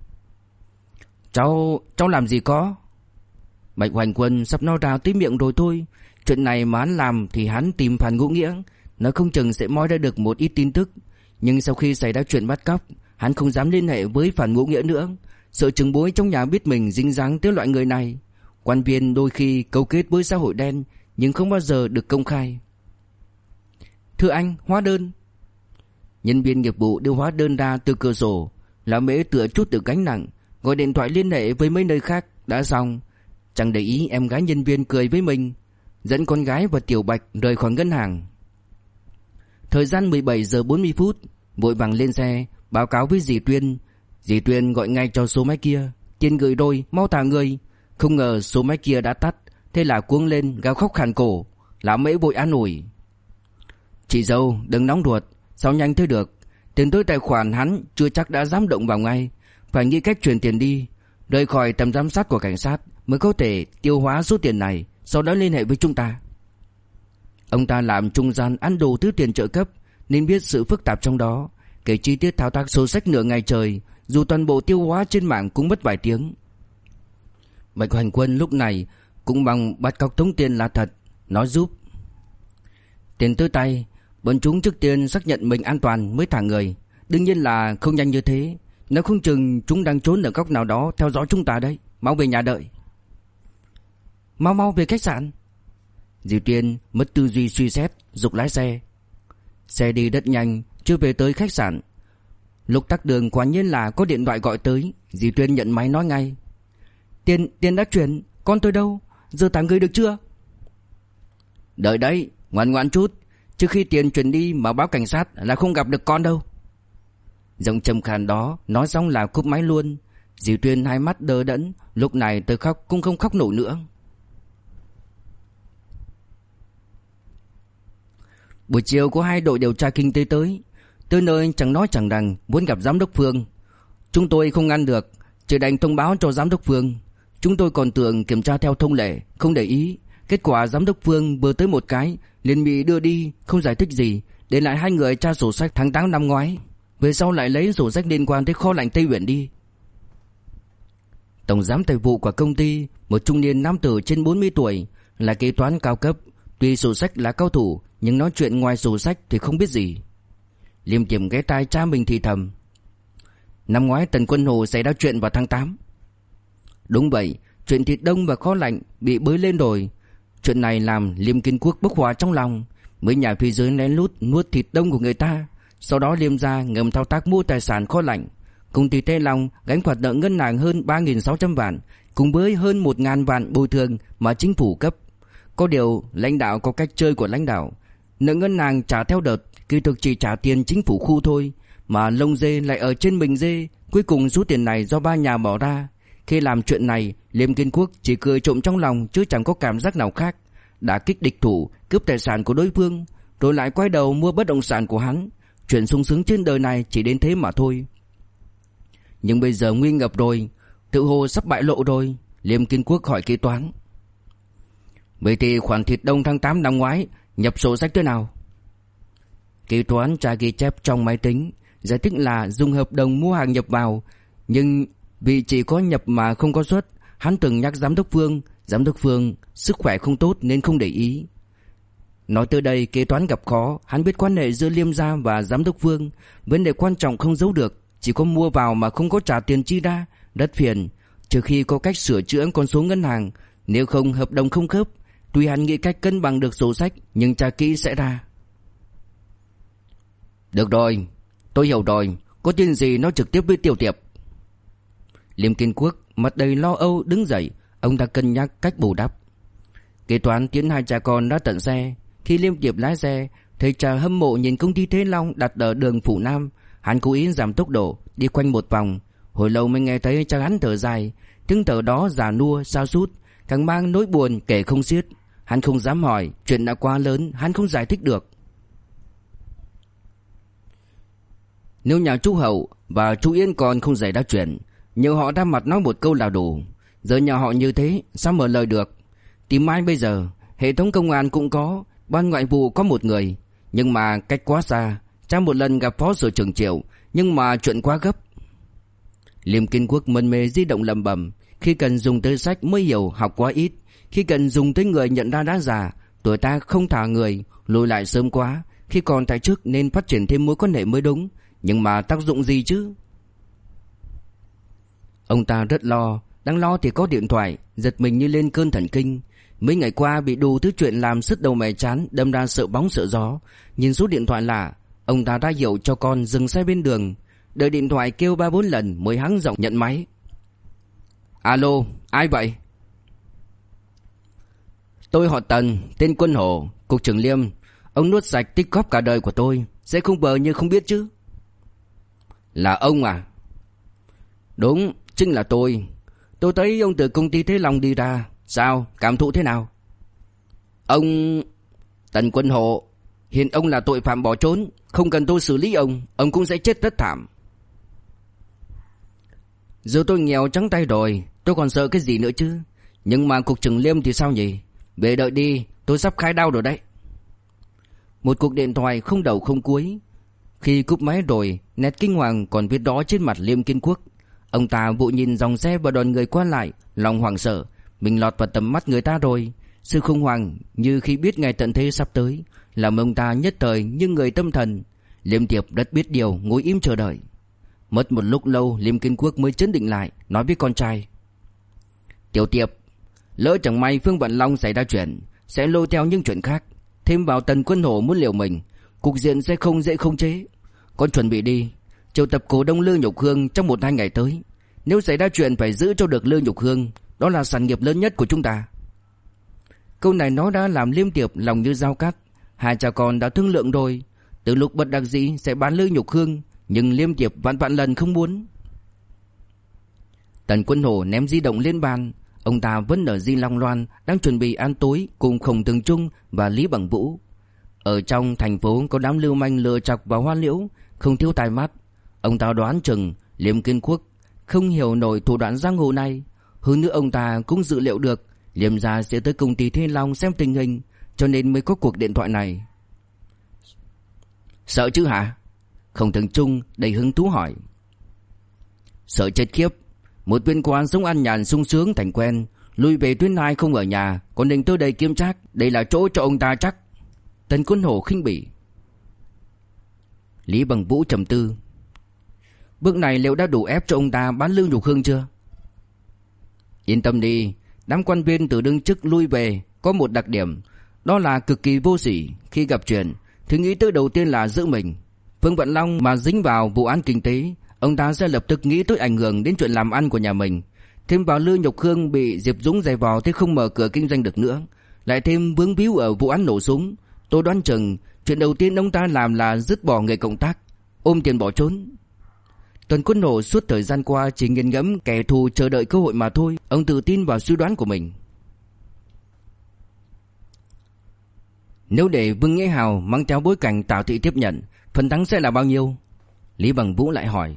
Cháu làm gì có. Bạch Hoành Quân sắp nói ra tới miệng rồi thôi. Chuyện này mà hắn làm thì hắn tìm Phan Ngũ Nghĩa, nó không chừng sẽ moi ra được một ít tin tức. Nhưng sau khi xảy ra chuyện bắt cóc, hắn không dám liên hệ với Phan Ngũ Nghĩa nữa, sợ trưởng bối trong nhà biết mình dính dáng tới loại người này. Quan viên đôi khi cấu kết với xã hội đen, nhưng không bao giờ được công khai. Thưa anh, hóa đơn. Nhân viên nghiệp vụ đưa hóa đơn ra từ cửa sổ. Lão Mễ tựa chút được gánh nặng, gọi điện thoại liên hệ với mấy nơi khác. Đã xong, chẳng để ý em gái nhân viên cười với mình, dẫn con gái và Tiểu Bạch rời khỏi ngân hàng. Thời gian 17 giờ 40 phút, vội vàng lên xe báo cáo với dì Tuyên. Dì Tuyên gọi ngay cho số máy kia: Tiền gửi rồi, mau thả người. Không ngờ số máy kia đã tắt, thế là cuống lên gào khóc khàn cổ. Lão Mễ vội an ủi: Chị dâu đừng nóng ruột, sao nhanh thế được. Tiền tới tài khoản hắn chưa chắc đã dám động vào ngay, phải nghĩ cách chuyển tiền đi, rời khỏi tầm giám sát của cảnh sát mới có thể tiêu hóa số tiền này, sau đó liên hệ với chúng ta. Ông ta làm trung gian ăn đủ thứ tiền trợ cấp nên biết sự phức tạp trong đó, kể chi tiết thao tác sổ sách nửa ngày trời, dù toàn bộ tiêu hóa trên mạng cũng mất vài tiếng. Bạch Hoành Quân lúc này cũng bằng bắt cóc tống tiền là thật, nói giúp. Tiền tới tay, bọn chúng trước tiên xác nhận mình an toàn mới thả người. Đương nhiên là không nhanh như thế, nếu không chừng chúng đang trốn ở góc nào đó theo dõi chúng ta đấy. Mau về nhà đợi. Mau về khách sạn. Diệu Tiên mất tư duy suy xét, giục lái xe. Xe đi rất nhanh, chưa về tới khách sạn. Lúc tắc đường quả nhiên là có điện thoại gọi tới. Diệu Tiên nhận máy nói ngay: Tiền đã chuyển, con tôi đâu? Giờ thả người được chưa? Đợi đấy, ngoan ngoãn chút. Trước khi tiền chuyển đi mà báo cảnh sát là không gặp được con đâu. Giọng trầm khàn đó nói xong là cúp máy luôn. Diệu Tuyên hai mắt đờ đẫn, lúc này tôi khóc cũng không khóc nổi nữa. Buổi chiều có hai đội điều tra kinh tế tới nơi chẳng nói chẳng rằng muốn gặp giám đốc Phương. Chúng tôi không ngăn được, chỉ đành thông báo cho giám đốc Phương. Chúng tôi còn tưởng kiểm tra theo thông lệ, không để ý. Kết quả giám đốc Phương vừa tới một cái liền bị đưa đi, không giải thích gì, để lại hai người tra sổ sách tháng 8 năm ngoái. Về sau lại lấy sổ sách liên quan tới kho lạnh Tây Uyển đi. Tổng giám tài vụ của công ty, một trung niên nam tử trên 40 tuổi, là kế toán cao cấp. Tuy sổ sách là cao thủ, nhưng nói chuyện ngoài sổ sách thì không biết gì. Liêm Tiềm ghé tai cha mình thì thầm: Năm ngoái Tần Quân Hồ xảy ra chuyện vào tháng 8. Đúng vậy, chuyện thịt đông và kho lạnh bị bới lên rồi. Chuyện này làm Liêm Kiến Quốc bốc hỏa trong lòng. Mấy nhà phía dưới lén lút nuốt thịt đông của người ta, sau đó Liêm gia ngầm thao tác mua tài sản kho lạnh. Công ty Tê Long gánh khoản nợ ngân hàng hơn 3.600 vạn, cùng với hơn 1.000 vạn bồi thường mà chính phủ cấp. Có điều lãnh đạo có cách chơi của lãnh đạo, nợ ngân hàng trả theo đợt, kỳ thực chỉ trả tiền chính phủ khu thôi, mà lông dê lại ở trên mình dê. Cuối cùng số tiền này do ba nhà bỏ ra. Khi làm chuyện này, Liêm Kiến Quốc chỉ cười trộm trong lòng chứ chẳng có cảm giác nào khác. Đã kích địch thủ, cướp tài sản của đối phương, rồi lại quay đầu mua bất động sản của hắn. Chuyện sung sướng trên đời này chỉ đến thế mà thôi. Nhưng bây giờ nguy ngập rồi, tự hồ sắp bại lộ rồi. Liêm Kiến Quốc hỏi kế toán: vậy thì khoản thịt đông tháng 8 năm ngoái nhập sổ sách thế nào? Kế toán tra ghi chép trong máy tính, giải thích là dùng hợp đồng mua hàng nhập vào, nhưng vì chỉ có nhập mà không có xuất. Hắn từng nhắc giám đốc Phương sức khỏe không tốt nên không để ý. Nói tới đây kế toán gặp khó. Hắn biết quan hệ giữa Liêm gia và giám đốc Phương, vấn đề quan trọng không giấu được. Chỉ có mua vào mà không có trả tiền chi ra, rất phiền. Trừ khi có cách sửa chữa con số ngân hàng, nếu không hợp đồng không khớp. Tuy hắn nghĩ cách cân bằng được sổ sách, nhưng tra kỹ sẽ ra. Được rồi, tôi hiểu rồi. Có tin gì nói trực tiếp với Tiểu Tiệp. Liêm Kiến Quốc mặt đầy lo âu đứng dậy. Ông ta cân nhắc cách bù đắp. Kế toán tiến hai cha con đã tận xe. Khi Liêm Tiệp lái xe, thầy trà hâm mộ nhìn công ty Thế Long đặt ở đường Phủ Nam. Hắn cố ý giảm tốc độ, đi quanh một vòng. Hồi lâu mới nghe thấy cha hắn thở dài. Tiếng thở đó già nua, sa sút, càng mang nỗi buồn kể không xiết. Hắn không dám hỏi, chuyện đã quá lớn, hắn không giải thích được. Nếu nhà chú Hậu và chú Yên còn không xảy ra chuyện, nhờ họ ra mặt nói một câu là đủ. Giờ nhà họ như thế, sao mở lời được? Tìm ai bây giờ? Hệ thống công an cũng có, ban ngoại vụ có một người, nhưng mà cách quá xa. Cha một lần gặp phó sở trưởng Triệu, nhưng mà chuyện quá gấp. Liêm Kiến Quốc mân mê di động lẩm bẩm. Khi cần dùng tới sách mới hiểu học quá ít. Khi cần dùng tới người nhận ra đã già. Tuổi ta không thả người, lùi lại sớm quá. Khi còn tại chức nên phát triển thêm mối quan hệ mới đúng. Nhưng mà tác dụng gì chứ? Ông ta rất lo. Đang lo thì có điện thoại, giật mình như lên cơn thần kinh. Mấy ngày qua bị đủ thứ chuyện làm sứt đầu mẻ chán, đâm ra sợ bóng sợ gió. Nhìn số điện thoại lạ, ông ta ra hiệu cho con dừng xe bên đường. Đợi điện thoại kêu 3-4 lần mới hắng giọng nhận máy. Alo, ai vậy? Tôi họ Tần, tên Quân Hổ, cục trưởng Liêm. Ông nuốt sạch tích góp cả đời của tôi, sẽ không vờ như không biết chứ? Là ông à? Đúng, chính là tôi. Tôi thấy ông từ công ty Thế Long đi ra. Sao, cảm thụ thế nào? Ông... Tần Quân Hổ, hiện ông là tội phạm bỏ trốn. Không cần tôi xử lý ông cũng sẽ chết rất thảm. Giờ tôi nghèo trắng tay rồi, tôi còn sợ cái gì nữa chứ? Nhưng mà cục trưởng Liêm thì sao nhỉ? Về đợi đi, tôi sắp khai đao rồi đấy. Một cuộc điện thoại không đầu không cuối. Khi cúp máy rồi, nét kinh hoàng còn viết rõ trên mặt Liêm Kiến Quốc. Ông ta vội nhìn dòng xe và đoàn người qua lại, lòng hoảng sợ. Mình lọt vào tầm mắt người ta rồi. Sự khủng hoảng như khi biết ngày tận thế sắp tới làm ông ta nhất thời như người tâm thần. Liêm Tiệp rất biết điều, ngồi im chờ đợi. Mất một lúc lâu, Liêm Kiến Quốc mới chấn định lại, nói với con trai: Tiểu Tiệp, lỡ chẳng may Phương Vận Long xảy ra chuyện, sẽ lôi theo những chuyện khác. Thêm vào Tần Quân Hổ muốn liều mình, cục diện sẽ không dễ khống chế. Con chuẩn bị đi, triệu tập cổ đông Lư Nhục Hương trong 1-2 ngày tới. Nếu xảy ra chuyện phải giữ cho được Lư Nhục Hương, đó là sản nghiệp lớn nhất của chúng ta. Câu này nó đã làm Liêm Tiệp lòng như dao cắt. Hai cha con đã thương lượng rồi, từ lúc bất đắc dĩ sẽ bán Lư Nhục Hương, nhưng Liêm Tiệp vạn lần không muốn. Tần Quân Hổ ném di động lên bàn. Ông ta vẫn ở Di Long Loan, đang chuẩn bị ăn tối cùng Khổng Tường Trung và Lý Bằng Vũ. Ở trong thành phố có đám lưu manh lừa chọc vào Hoa Liễu, không thiếu tai mắt. Ông ta đoán chừng Liêm Kiến Quốc không hiểu nổi thủ đoạn giang hồ này. Hơn nữa ông ta cũng dự liệu được Liêm gia sẽ tới công ty Thiên Long xem tình hình, cho nên mới có cuộc điện thoại này. Sợ chứ hả? Khổng Tường Trung đầy hứng thú hỏi. Sợ chết khiếp. Một viên quan sống ăn nhàn sung sướng thành quen, lui về tuyến 2 không ở nhà, còn định tới đây kiếm trác, đây là chỗ cho ông ta chắc. Tần Quân Hổ khinh bỉ. Lý Bằng Vũ trầm tư. Bước này liệu đã đủ ép cho ông ta bán Lư Nhục Hương chưa? Yên tâm đi, đám quan viên từ đương chức lui về có một đặc điểm, đó là cực kỳ vô sỉ. Khi gặp chuyện, thứ nghĩ tới đầu tiên là giữ mình. Phương Vận Long mà dính vào vụ án kinh tế, ông ta sẽ lập tức nghĩ tới ảnh hưởng đến chuyện làm ăn của nhà mình. Thêm vào Lư Nhục Hương bị Diệp Dũng giày vò thế không mở cửa kinh doanh được nữa, lại thêm vướng víu ở vụ án nổ súng. Tôi đoán chừng chuyện đầu tiên ông ta làm là dứt bỏ người cộng tác. ôm tiền bỏ trốn. Tuần Quân Hổ suốt thời gian qua chỉ nghiền ngẫm kẻ thù chờ đợi cơ hội mà thôi. Ông tự tin vào suy đoán của mình. Nếu để Vương Nghĩa Hào mang theo bối cảnh Tào Thị tiếp nhận, phần thắng sẽ là bao nhiêu? Lý Bằng Vũ lại hỏi.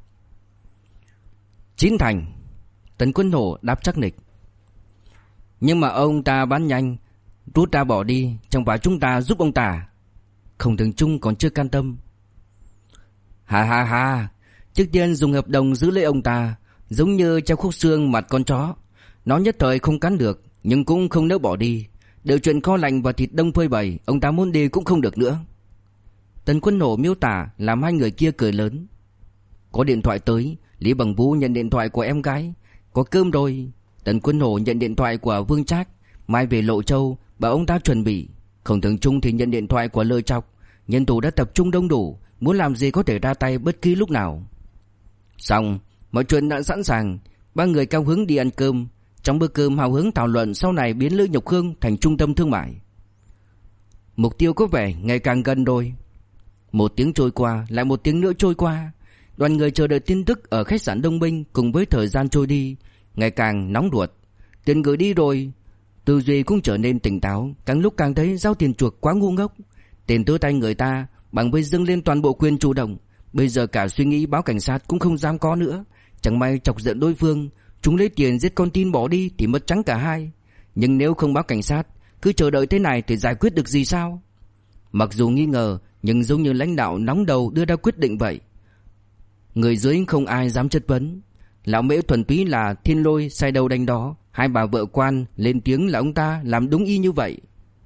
9 thành. Tần Quân Hổ đáp chắc nịch. Nhưng mà ông ta bán nhanh, rút ra bỏ đi, chẳng phải chúng ta giúp ông ta? Khổng Thường Trung còn chưa can tâm. Ha ha ha, trước tiên dùng hợp đồng giữ lấy ông ta, giống như treo khúc xương mặt con chó. Nó nhất thời không cắn được, nhưng cũng không nỡ bỏ đi. Đợi chuyện kho lạnh và thịt đông phơi bày, ông ta muốn đi cũng không được nữa. Tần Quân Hổ miêu tả làm hai người kia cười lớn. Có điện thoại tới, Lý Bằng Vũ nhận điện thoại của em gái. Có cơm rồi. Tần Quân Hổ nhận điện thoại của Vương Trác, mai về Lộ Châu, bảo ông ta chuẩn bị. Khổng Thường Trung thì nhận điện thoại của Lơ Chọc. Nhân thủ đã tập trung đông đủ, muốn làm gì có thể ra tay bất kỳ lúc nào. Xong, mọi chuyện đã sẵn sàng. Ba người cao hứng đi ăn cơm. Trong bữa cơm hào hứng thảo luận sau này biến Lữ Nhục Khương thành trung tâm thương mại. Mục tiêu có vẻ ngày càng gần rồi. Một tiếng trôi qua, lại một tiếng nữa trôi qua. Đoàn người chờ đợi tin tức ở khách sạn Đông Minh cùng với thời gian trôi đi, ngày càng nóng ruột. Tiền gửi đi rồi, tư duy cũng trở nên tỉnh táo, càng lúc càng thấy giao tiền chuộc quá ngu ngốc. Tiền tới tay người ta, bằng với dâng lên toàn bộ quyền chủ động. Bây giờ cả suy nghĩ báo cảnh sát cũng không dám có nữa. Chẳng may chọc giận đối phương, chúng lấy tiền giết con tin bỏ đi thì mất trắng cả hai. Nhưng nếu không báo cảnh sát, cứ chờ đợi thế này thì giải quyết được gì sao? Mặc dù nghi ngờ, nhưng giống như lãnh đạo nóng đầu đưa ra quyết định vậy. Người dưới không ai dám chất vấn. Lão Mễ thuần túy là thiên lôi sai đầu đánh đó. Hai bà vợ quan lên tiếng là ông ta làm đúng y như vậy.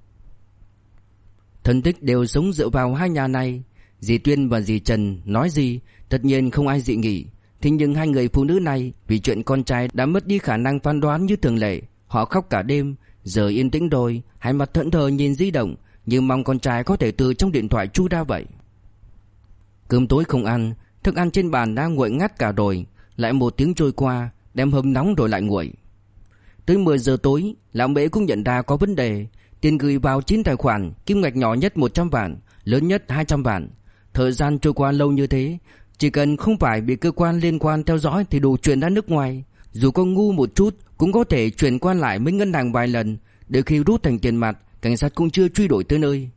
Thân thích đều sống dựa vào hai nhà này. Dì Tuyên và dì Trần nói gì tất nhiên không ai dị nghị. Thế nhưng hai người phụ nữ này vì chuyện con trai đã mất đi khả năng phán đoán như thường lệ. Họ khóc cả đêm. Giờ yên tĩnh rồi, hai mặt thẫn thờ nhìn di động, như mong con trai có thể từ trong điện thoại chui ra vậy. Cơm tối không ăn, thức ăn trên bàn đã nguội ngắt cả rồi. Lại một tiếng trôi qua, đem hâm nóng rồi lại nguội. Tới 10 giờ tối, lão Mễ cũng nhận ra có vấn đề. Tiền gửi vào 9 tài khoản, kim ngạch nhỏ nhất 100 vạn, lớn nhất 200 vạn. Thời gian trôi qua lâu như thế, chỉ cần không phải bị cơ quan liên quan theo dõi thì đủ chuyển ra nước ngoài. Dù có ngu một chút cũng có thể chuyển qua lại với ngân hàng vài lần. Để khi rút thành tiền mặt, cảnh sát cũng chưa truy đuổi tới nơi.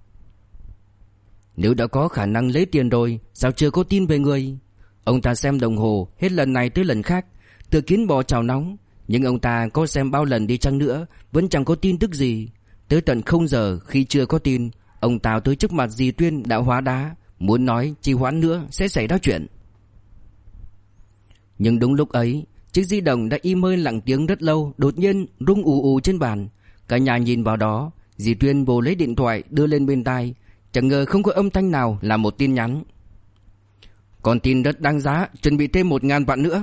Nếu đã có khả năng lấy tiền rồi, sao chưa có tin về người? Ông ta xem đồng hồ hết lần này tới lần khác, tự kiến bò chảo nóng. Nhưng ông ta có xem bao lần đi chăng nữa, vẫn chẳng có tin tức gì. Tới tận 0 giờ khi chưa có tin, ông Tào tới trước mặt dì Tuyên đã hóa đá, muốn nói trì hoãn nữa sẽ xảy ra chuyện. Nhưng đúng lúc ấy, chiếc di động đã im hơi lặng tiếng rất lâu, đột nhiên rung ù ù trên bàn. Cả nhà nhìn vào đó, dì Tuyên vồ lấy điện thoại đưa lên bên tai, chẳng ngờ không có âm thanh nào là một tin nhắn. Con tin rất đáng giá, chuẩn bị thêm 1.000 vạn nữa.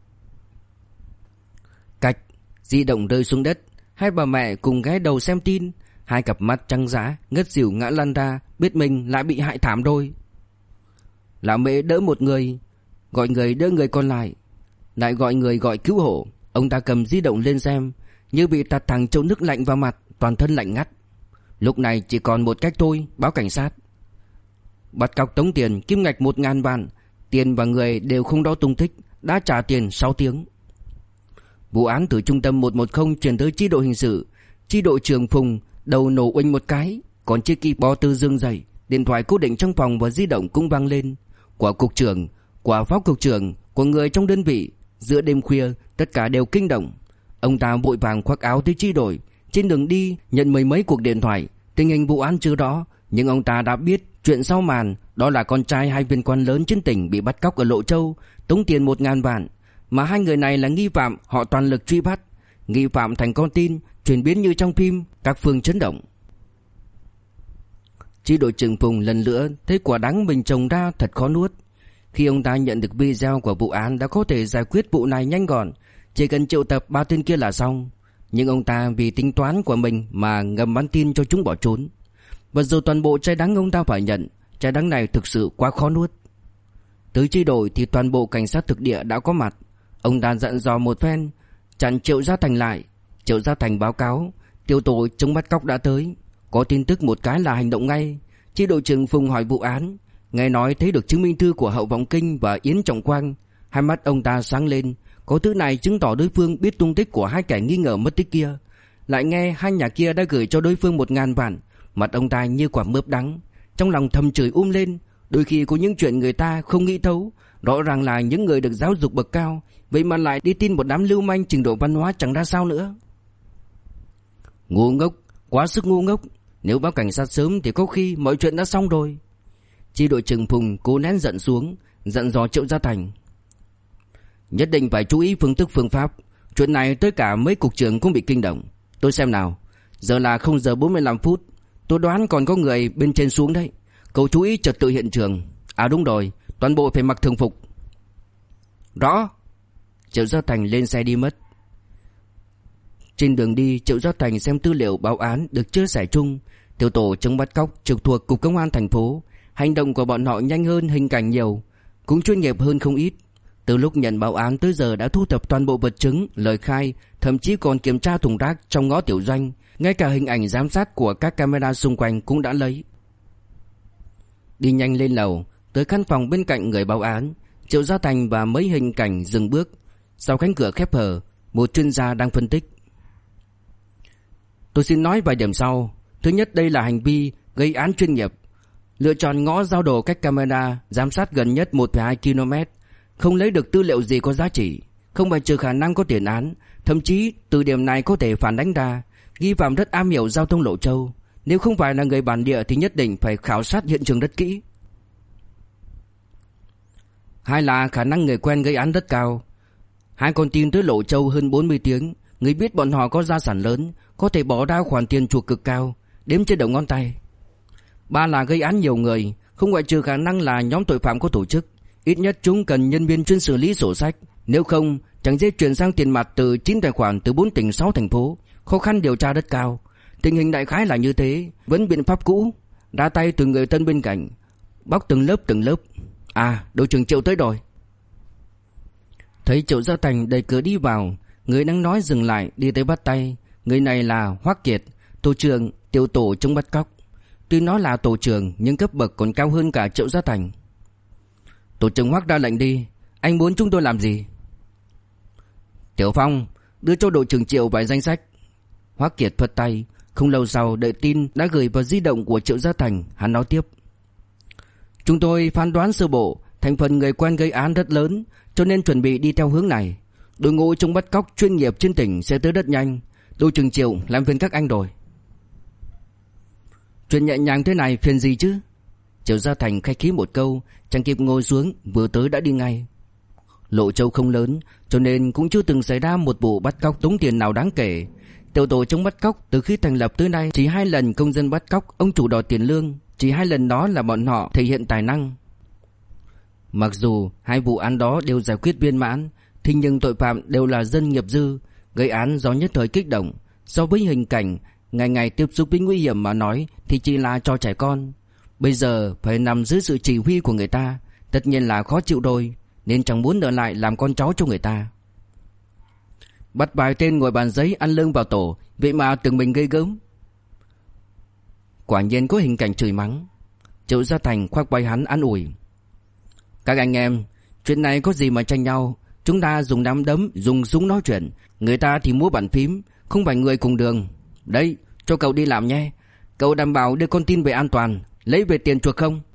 Cạch, di động rơi xuống đất. Hai bà mẹ cùng ghé đầu xem tin. Hai cặp mắt trắng dã, ngất xỉu ngã lăn ra, biết mình lại bị hại thảm rồi. Lão Mễ đỡ một người, gọi người đỡ người còn lại, lại gọi người gọi cứu hộ. Ông ta cầm di động lên xem, như bị tạt thẳng chậu nước lạnh vào mặt, toàn thân lạnh ngắt. Lúc này chỉ còn một cách thôi, báo cảnh sát. Bắt cóc tống tiền, kim ngạch 1.000 vạn. Tiền và người đều không rõ tung tích, đã trả tiền 6 tiếng. Vụ án từ trung tâm 110 chuyển tới chi đội hình sự. Chi đội trưởng Phùng đầu nổ uỳnh một cái, còn chiếc keyboard từ dương dậy. Điện thoại cố định trong phòng và di động cũng vang lên. Của cục trưởng, của phó cục trưởng, của người trong đơn vị. Giữa đêm khuya, tất cả đều kinh động. Ông ta vội vàng khoác áo tới chi đội. Trên đường đi nhận mười mấy cuộc điện thoại. Tình hình vụ án chưa rõ, nhưng ông ta đã biết chuyện sau màn, đó là con trai hai viên quan lớn trên tỉnh bị bắt cóc ở Lộ Châu, tống tiền 1.000 vạn. Mà hai người này là nghi phạm, họ toàn lực truy bắt. Nghi phạm thành con tin, chuyển biến như trong phim, các phương chấn động. Chi đội trưởng Phùng lần nữa thấy quả đắng mình trồng ra thật khó nuốt. Khi ông ta nhận được video của vụ án đã có thể giải quyết vụ này nhanh gọn, chỉ cần triệu tập 3 tên kia là xong. Nhưng ông ta vì tính toán của mình mà ngầm bắn tin cho chúng bỏ trốn. Và dù toàn bộ trái đắng ông ta phải nhận, trái đắng này thực sự quá khó nuốt. Tới chi đội thì toàn bộ cảnh sát thực địa đã có mặt. Ông ta dặn dò một phen, chặn Triệu Gia Thành lại. Triệu Gia Thành báo cáo tiểu tổ chống bắt cóc đã tới, có tin tức một cái là hành động ngay. Chi đội trưởng Phùng hỏi vụ án, Nghe nói thấy được chứng minh thư của Hậu Vọng Kinh và Yến Trọng Quang. Hai mắt ông ta sáng lên. Có thứ này chứng tỏ đối phương biết tung tích của hai kẻ nghi ngờ mất tích kia. Lại nghe hai nhà kia đã gửi cho đối phương 1.000 vạn. Mặt ông ta như quả mướp đắng. Trong lòng thầm chửi lên. Đôi khi có những chuyện người ta không nghĩ thấu. Rõ ràng là những người được giáo dục bậc cao, vậy mà lại đi tin một đám lưu manh trình độ văn hóa chẳng ra sao nữa. Ngu ngốc, quá sức ngu ngốc. Nếu báo cảnh sát sớm thì có khi mọi chuyện đã xong rồi. Chi đội trưởng Phùng cố nén giận xuống, dặn dò Triệu Gia Thành. Nhất định phải chú ý phương thức phương pháp. Chuyện này tới cả mấy cục trưởng cũng bị kinh động. Tôi xem nào. Giờ là 0 giờ 45 phút. Tôi đoán còn có người bên trên xuống đấy. Cậu chú ý trật tự hiện trường. À đúng rồi, toàn bộ phải mặc thường phục. Rõ. Triệu Gia Thành lên xe đi mất. Trên đường đi, Triệu Gia Thành xem tư liệu báo án được chia sẻ chung. Tiểu tổ chống bắt cóc trực thuộc Cục Công an thành phố. Hành động của bọn họ nhanh hơn, hình cảnh nhiều, cũng chuyên nghiệp hơn không ít. Từ lúc nhận báo án tới giờ đã thu thập toàn bộ vật chứng, lời khai, thậm chí còn kiểm tra thùng rác trong ngõ tiểu doanh. Ngay cả hình ảnh giám sát của các camera xung quanh cũng đã lấy. Đi nhanh lên lầu, tới căn phòng bên cạnh người báo án. Triệu Gia Thành và mấy hình cảnh dừng bước. Sau cánh cửa khép hờ, một chuyên gia đang phân tích. Tôi xin nói vài điểm sau. Thứ nhất, đây là hành vi gây án chuyên nghiệp. Lựa chọn ngõ giao đồ cách camera giám sát gần nhất 1,2 km, không lấy được tư liệu gì có giá trị, không bài trừ khả năng có tiền án. Thậm chí từ điểm này có thể phản đánh ra nghi phạm rất am hiểu giao thông Lộ Châu. Nếu không phải là người bản địa thì nhất định phải khảo sát hiện trường rất kỹ. Hai là khả năng người quen gây án rất cao. Hai con tin tới Lộ Châu hơn 40 tiếng. Người biết bọn họ có gia sản lớn, có thể bỏ ra khoản tiền chuộc cực cao, đếm trên đầu ngón tay. Ba là gây án nhiều người, không ngoại trừ khả năng là nhóm tội phạm có tổ chức. Ít nhất chúng cần nhân viên chuyên xử lý sổ sách. Nếu không, chẳng dễ chuyển sang tiền mặt từ 9 tài khoản từ 4 tỉnh 6 thành phố. Khó khăn điều tra rất cao. Tình hình đại khái là như thế. Vẫn biện pháp cũ, đá tay từ người thân bên cạnh, bóc từng lớp. À, đội trưởng Triệu tới rồi. Thấy Triệu Gia Thành đẩy cửa đi vào, người đang nói dừng lại, đi tới bắt tay. Người này là Hoắc Kiệt, tổ trưởng tiểu tổ chống bắt cóc. Tuy nó là tổ trưởng nhưng cấp bậc còn cao hơn cả Triệu Gia Thành. Tổ trưởng Hoắc ra lệnh đi. Anh muốn chúng tôi làm gì? Tiểu Phong, đưa cho đội trưởng Triệu vài danh sách. Hoắc Kiệt phất tay. Không lâu sau, đợi tin đã gửi vào di động của Triệu Gia Thành. Hắn nói tiếp. Chúng tôi phán đoán sơ bộ, thành phần người quen gây án rất lớn, cho nên chuẩn bị đi theo hướng này. Đội ngũ chống bắt cóc chuyên nghiệp trên tỉnh sẽ tới rất nhanh. Đội trưởng Triệu làm phiền các anh rồi. Chuyện nhẹ nhàng thế này phiền gì chứ? Triệu Gia Thành khách khí một câu, chẳng kịp ngồi xuống, vừa tới đã đi ngay. Lộ Châu không lớn, cho nên cũng chưa từng xảy ra một vụ bắt cóc tống tiền nào đáng kể. Tiểu tổ chống bắt cóc từ khi thành lập tới nay chỉ 2 lần công dân bắt cóc ông chủ đòi tiền lương, chỉ 2 lần đó là bọn họ thể hiện tài năng. Mặc dù 2 vụ án đó đều giải quyết viên mãn, thế nhưng tội phạm đều là dân nghiệp dư, gây án do nhất thời kích động. So với hình cảnh ngày ngày tiếp xúc với nguy hiểm mà nói thì chỉ là trò trẻ con. Bây giờ phải nằm dưới sự chỉ huy của người ta, tất nhiên là khó chịu rồi, nên chẳng muốn ở lại làm con cháu cho người ta. Bắt vài tên ngồi bàn giấy ăn lương vào tổ, vậy mà tưởng mình gây gớm. Quả nhiên có hình cảnh chửi mắng. Triệu Gia Thành khoác vai hắn an ủi. Các anh em, chuyện này có gì mà tranh nhau. Chúng ta dùng nắm đấm, dùng súng nói chuyện, người ta thì múa bàn phím, không phải người cùng đường. Đấy, cho cậu đi làm nhé. Cậu đảm bảo đưa con tin về an toàn, lấy về tiền chuộc không?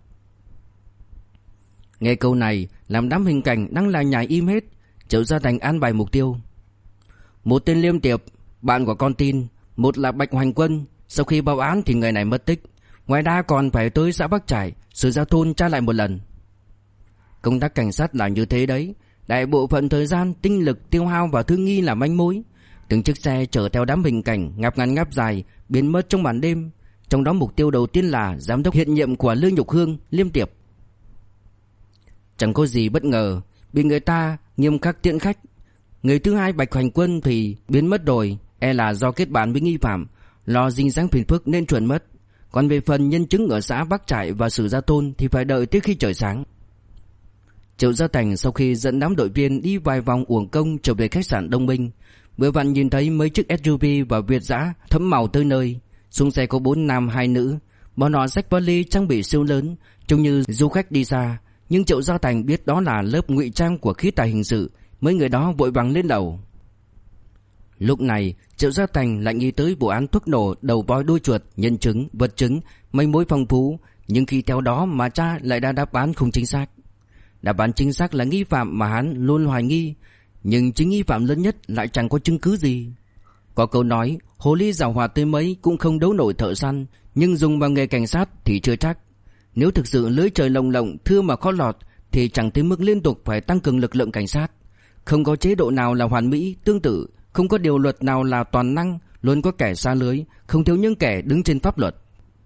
Nghe câu này, làm đám hình cảnh đang là nhảy im hết. Triệu Gia Thành an bài mục tiêu. Một tên Liêm Tiệp, bạn của con tin. Một là Bạch Hoành Quân. Sau khi báo án thì người này mất tích. Ngoài ra còn phải tới xã Bắc Trải, Sở Giao thôn tra lại một lần. Công tác cảnh sát là như thế đấy. Đại bộ phận thời gian, tinh lực tiêu hao vào thương nghi là manh mối. Từng chiếc xe chở theo đám hình cảnh ngáp ngắn ngáp dài biến mất trong màn đêm. Trong đó mục tiêu đầu tiên là giám đốc hiện nhiệm của Lương Nhục Hương, Liêm Tiệp. Chẳng có gì bất ngờ, bị người ta nghiêm khắc tiễn khách. Người thứ hai Bạch Hoành Quân thì biến mất rồi, e là do kết bạn với nghi phạm, lo dính dáng phiền phức nên chuẩn mất. Còn về phần nhân chứng ở xã Bắc Trại và Sử Gia Thôn thì phải đợi tới khi trời sáng. Triệu Gia Thành sau khi dẫn đám đội viên đi vài vòng uổng công trở về khách sạn Đông Minh, vừa vặn nhìn thấy mấy chiếc SUV và Việt dã thấm màu tới nơi. Xuống xe có 4 nam 2 nữ, Bọn họ xách vali trang bị siêu lớn, trông như du khách đi xa. Nhưng Triệu Gia Thành biết đó là lớp ngụy trang của khí tài hình sự. Mấy người đó vội vàng lên đầu. Lúc này Triệu Gia Thành lại nghĩ tới vụ án thuốc nổ đầu voi đuôi chuột, nhân chứng, vật chứng, manh mối phong phú. Nhưng khi theo đó mà cha lại đã đáp án không chính xác. Đáp án chính xác là nghi phạm mà hắn luôn hoài nghi, nhưng chính nghi phạm lớn nhất lại chẳng có chứng cứ gì. Có câu nói, hồ ly giàu hoạt tới mấy cũng không đấu nổi thợ săn, nhưng dùng vào nghề cảnh sát thì chưa chắc. Nếu thực sự lưới trời lồng lộng thưa mà khó lọt thì chẳng tới mức liên tục phải tăng cường lực lượng cảnh sát. Không có chế độ nào là hoàn mỹ, tương tự không có điều luật nào là toàn năng, luôn có kẻ xa lưới, không thiếu những kẻ đứng trên pháp luật.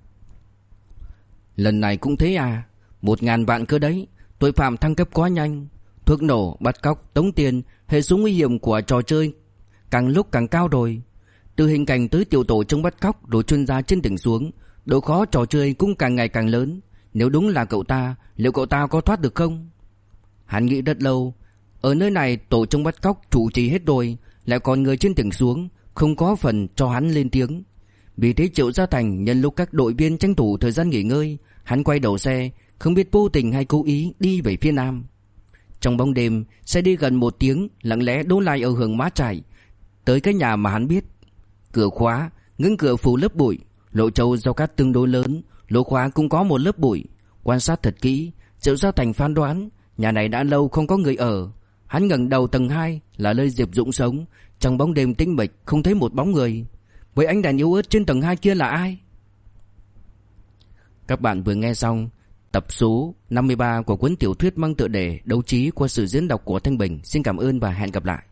Lần này cũng thế à, 1.000 vạn cơ đấy. Tội phạm thăng cấp quá nhanh. Thuốc nổ, bắt cóc, tống tiền, hệ số nguy hiểm của trò chơi càng lúc càng cao rồi. Từ hình cảnh tới tiểu tổ chống bắt cóc rồi chuyên gia trên tỉnh xuống, độ khó trò chơi cũng càng ngày càng lớn. Nếu đúng là cậu ta, liệu cậu ta có thoát được không? Hắn nghĩ rất lâu. Ở nơi này tổ chống bắt cóc chủ trì hết rồi, lại còn người trên tỉnh xuống, không có phần cho hắn lên tiếng. Vì thế Triệu Gia Thành nhân lúc các đội viên tranh thủ thời gian nghỉ ngơi, hắn quay đầu xe, không biết vô tình hay cố ý đi về phía nam. Trong bóng đêm, xe đi gần 1 tiếng, lặng lẽ đỗ lại ở hướng Má Trải, tới cái nhà mà hắn biết. Cửa khóa, ngưỡng cửa phủ lớp bụi, lộ châu giao cát tương đối lớn, lỗ khóa cũng có một lớp bụi. Quan sát thật kỹ, Triệu Gia Thành phán đoán nhà này đã lâu không có người ở. Hắn ngẩng đầu tầng 2 là nơi Diệp Dũng sống, trong bóng đêm tĩnh mịch không thấy một bóng người. Với ánh đèn yếu ớt trên tầng 2 kia là ai? Các bạn vừa nghe xong tập số 53 của cuốn tiểu thuyết mang tựa đề Đấu trí qua sự diễn đọc của Thanh Bình. Xin cảm ơn và hẹn gặp lại.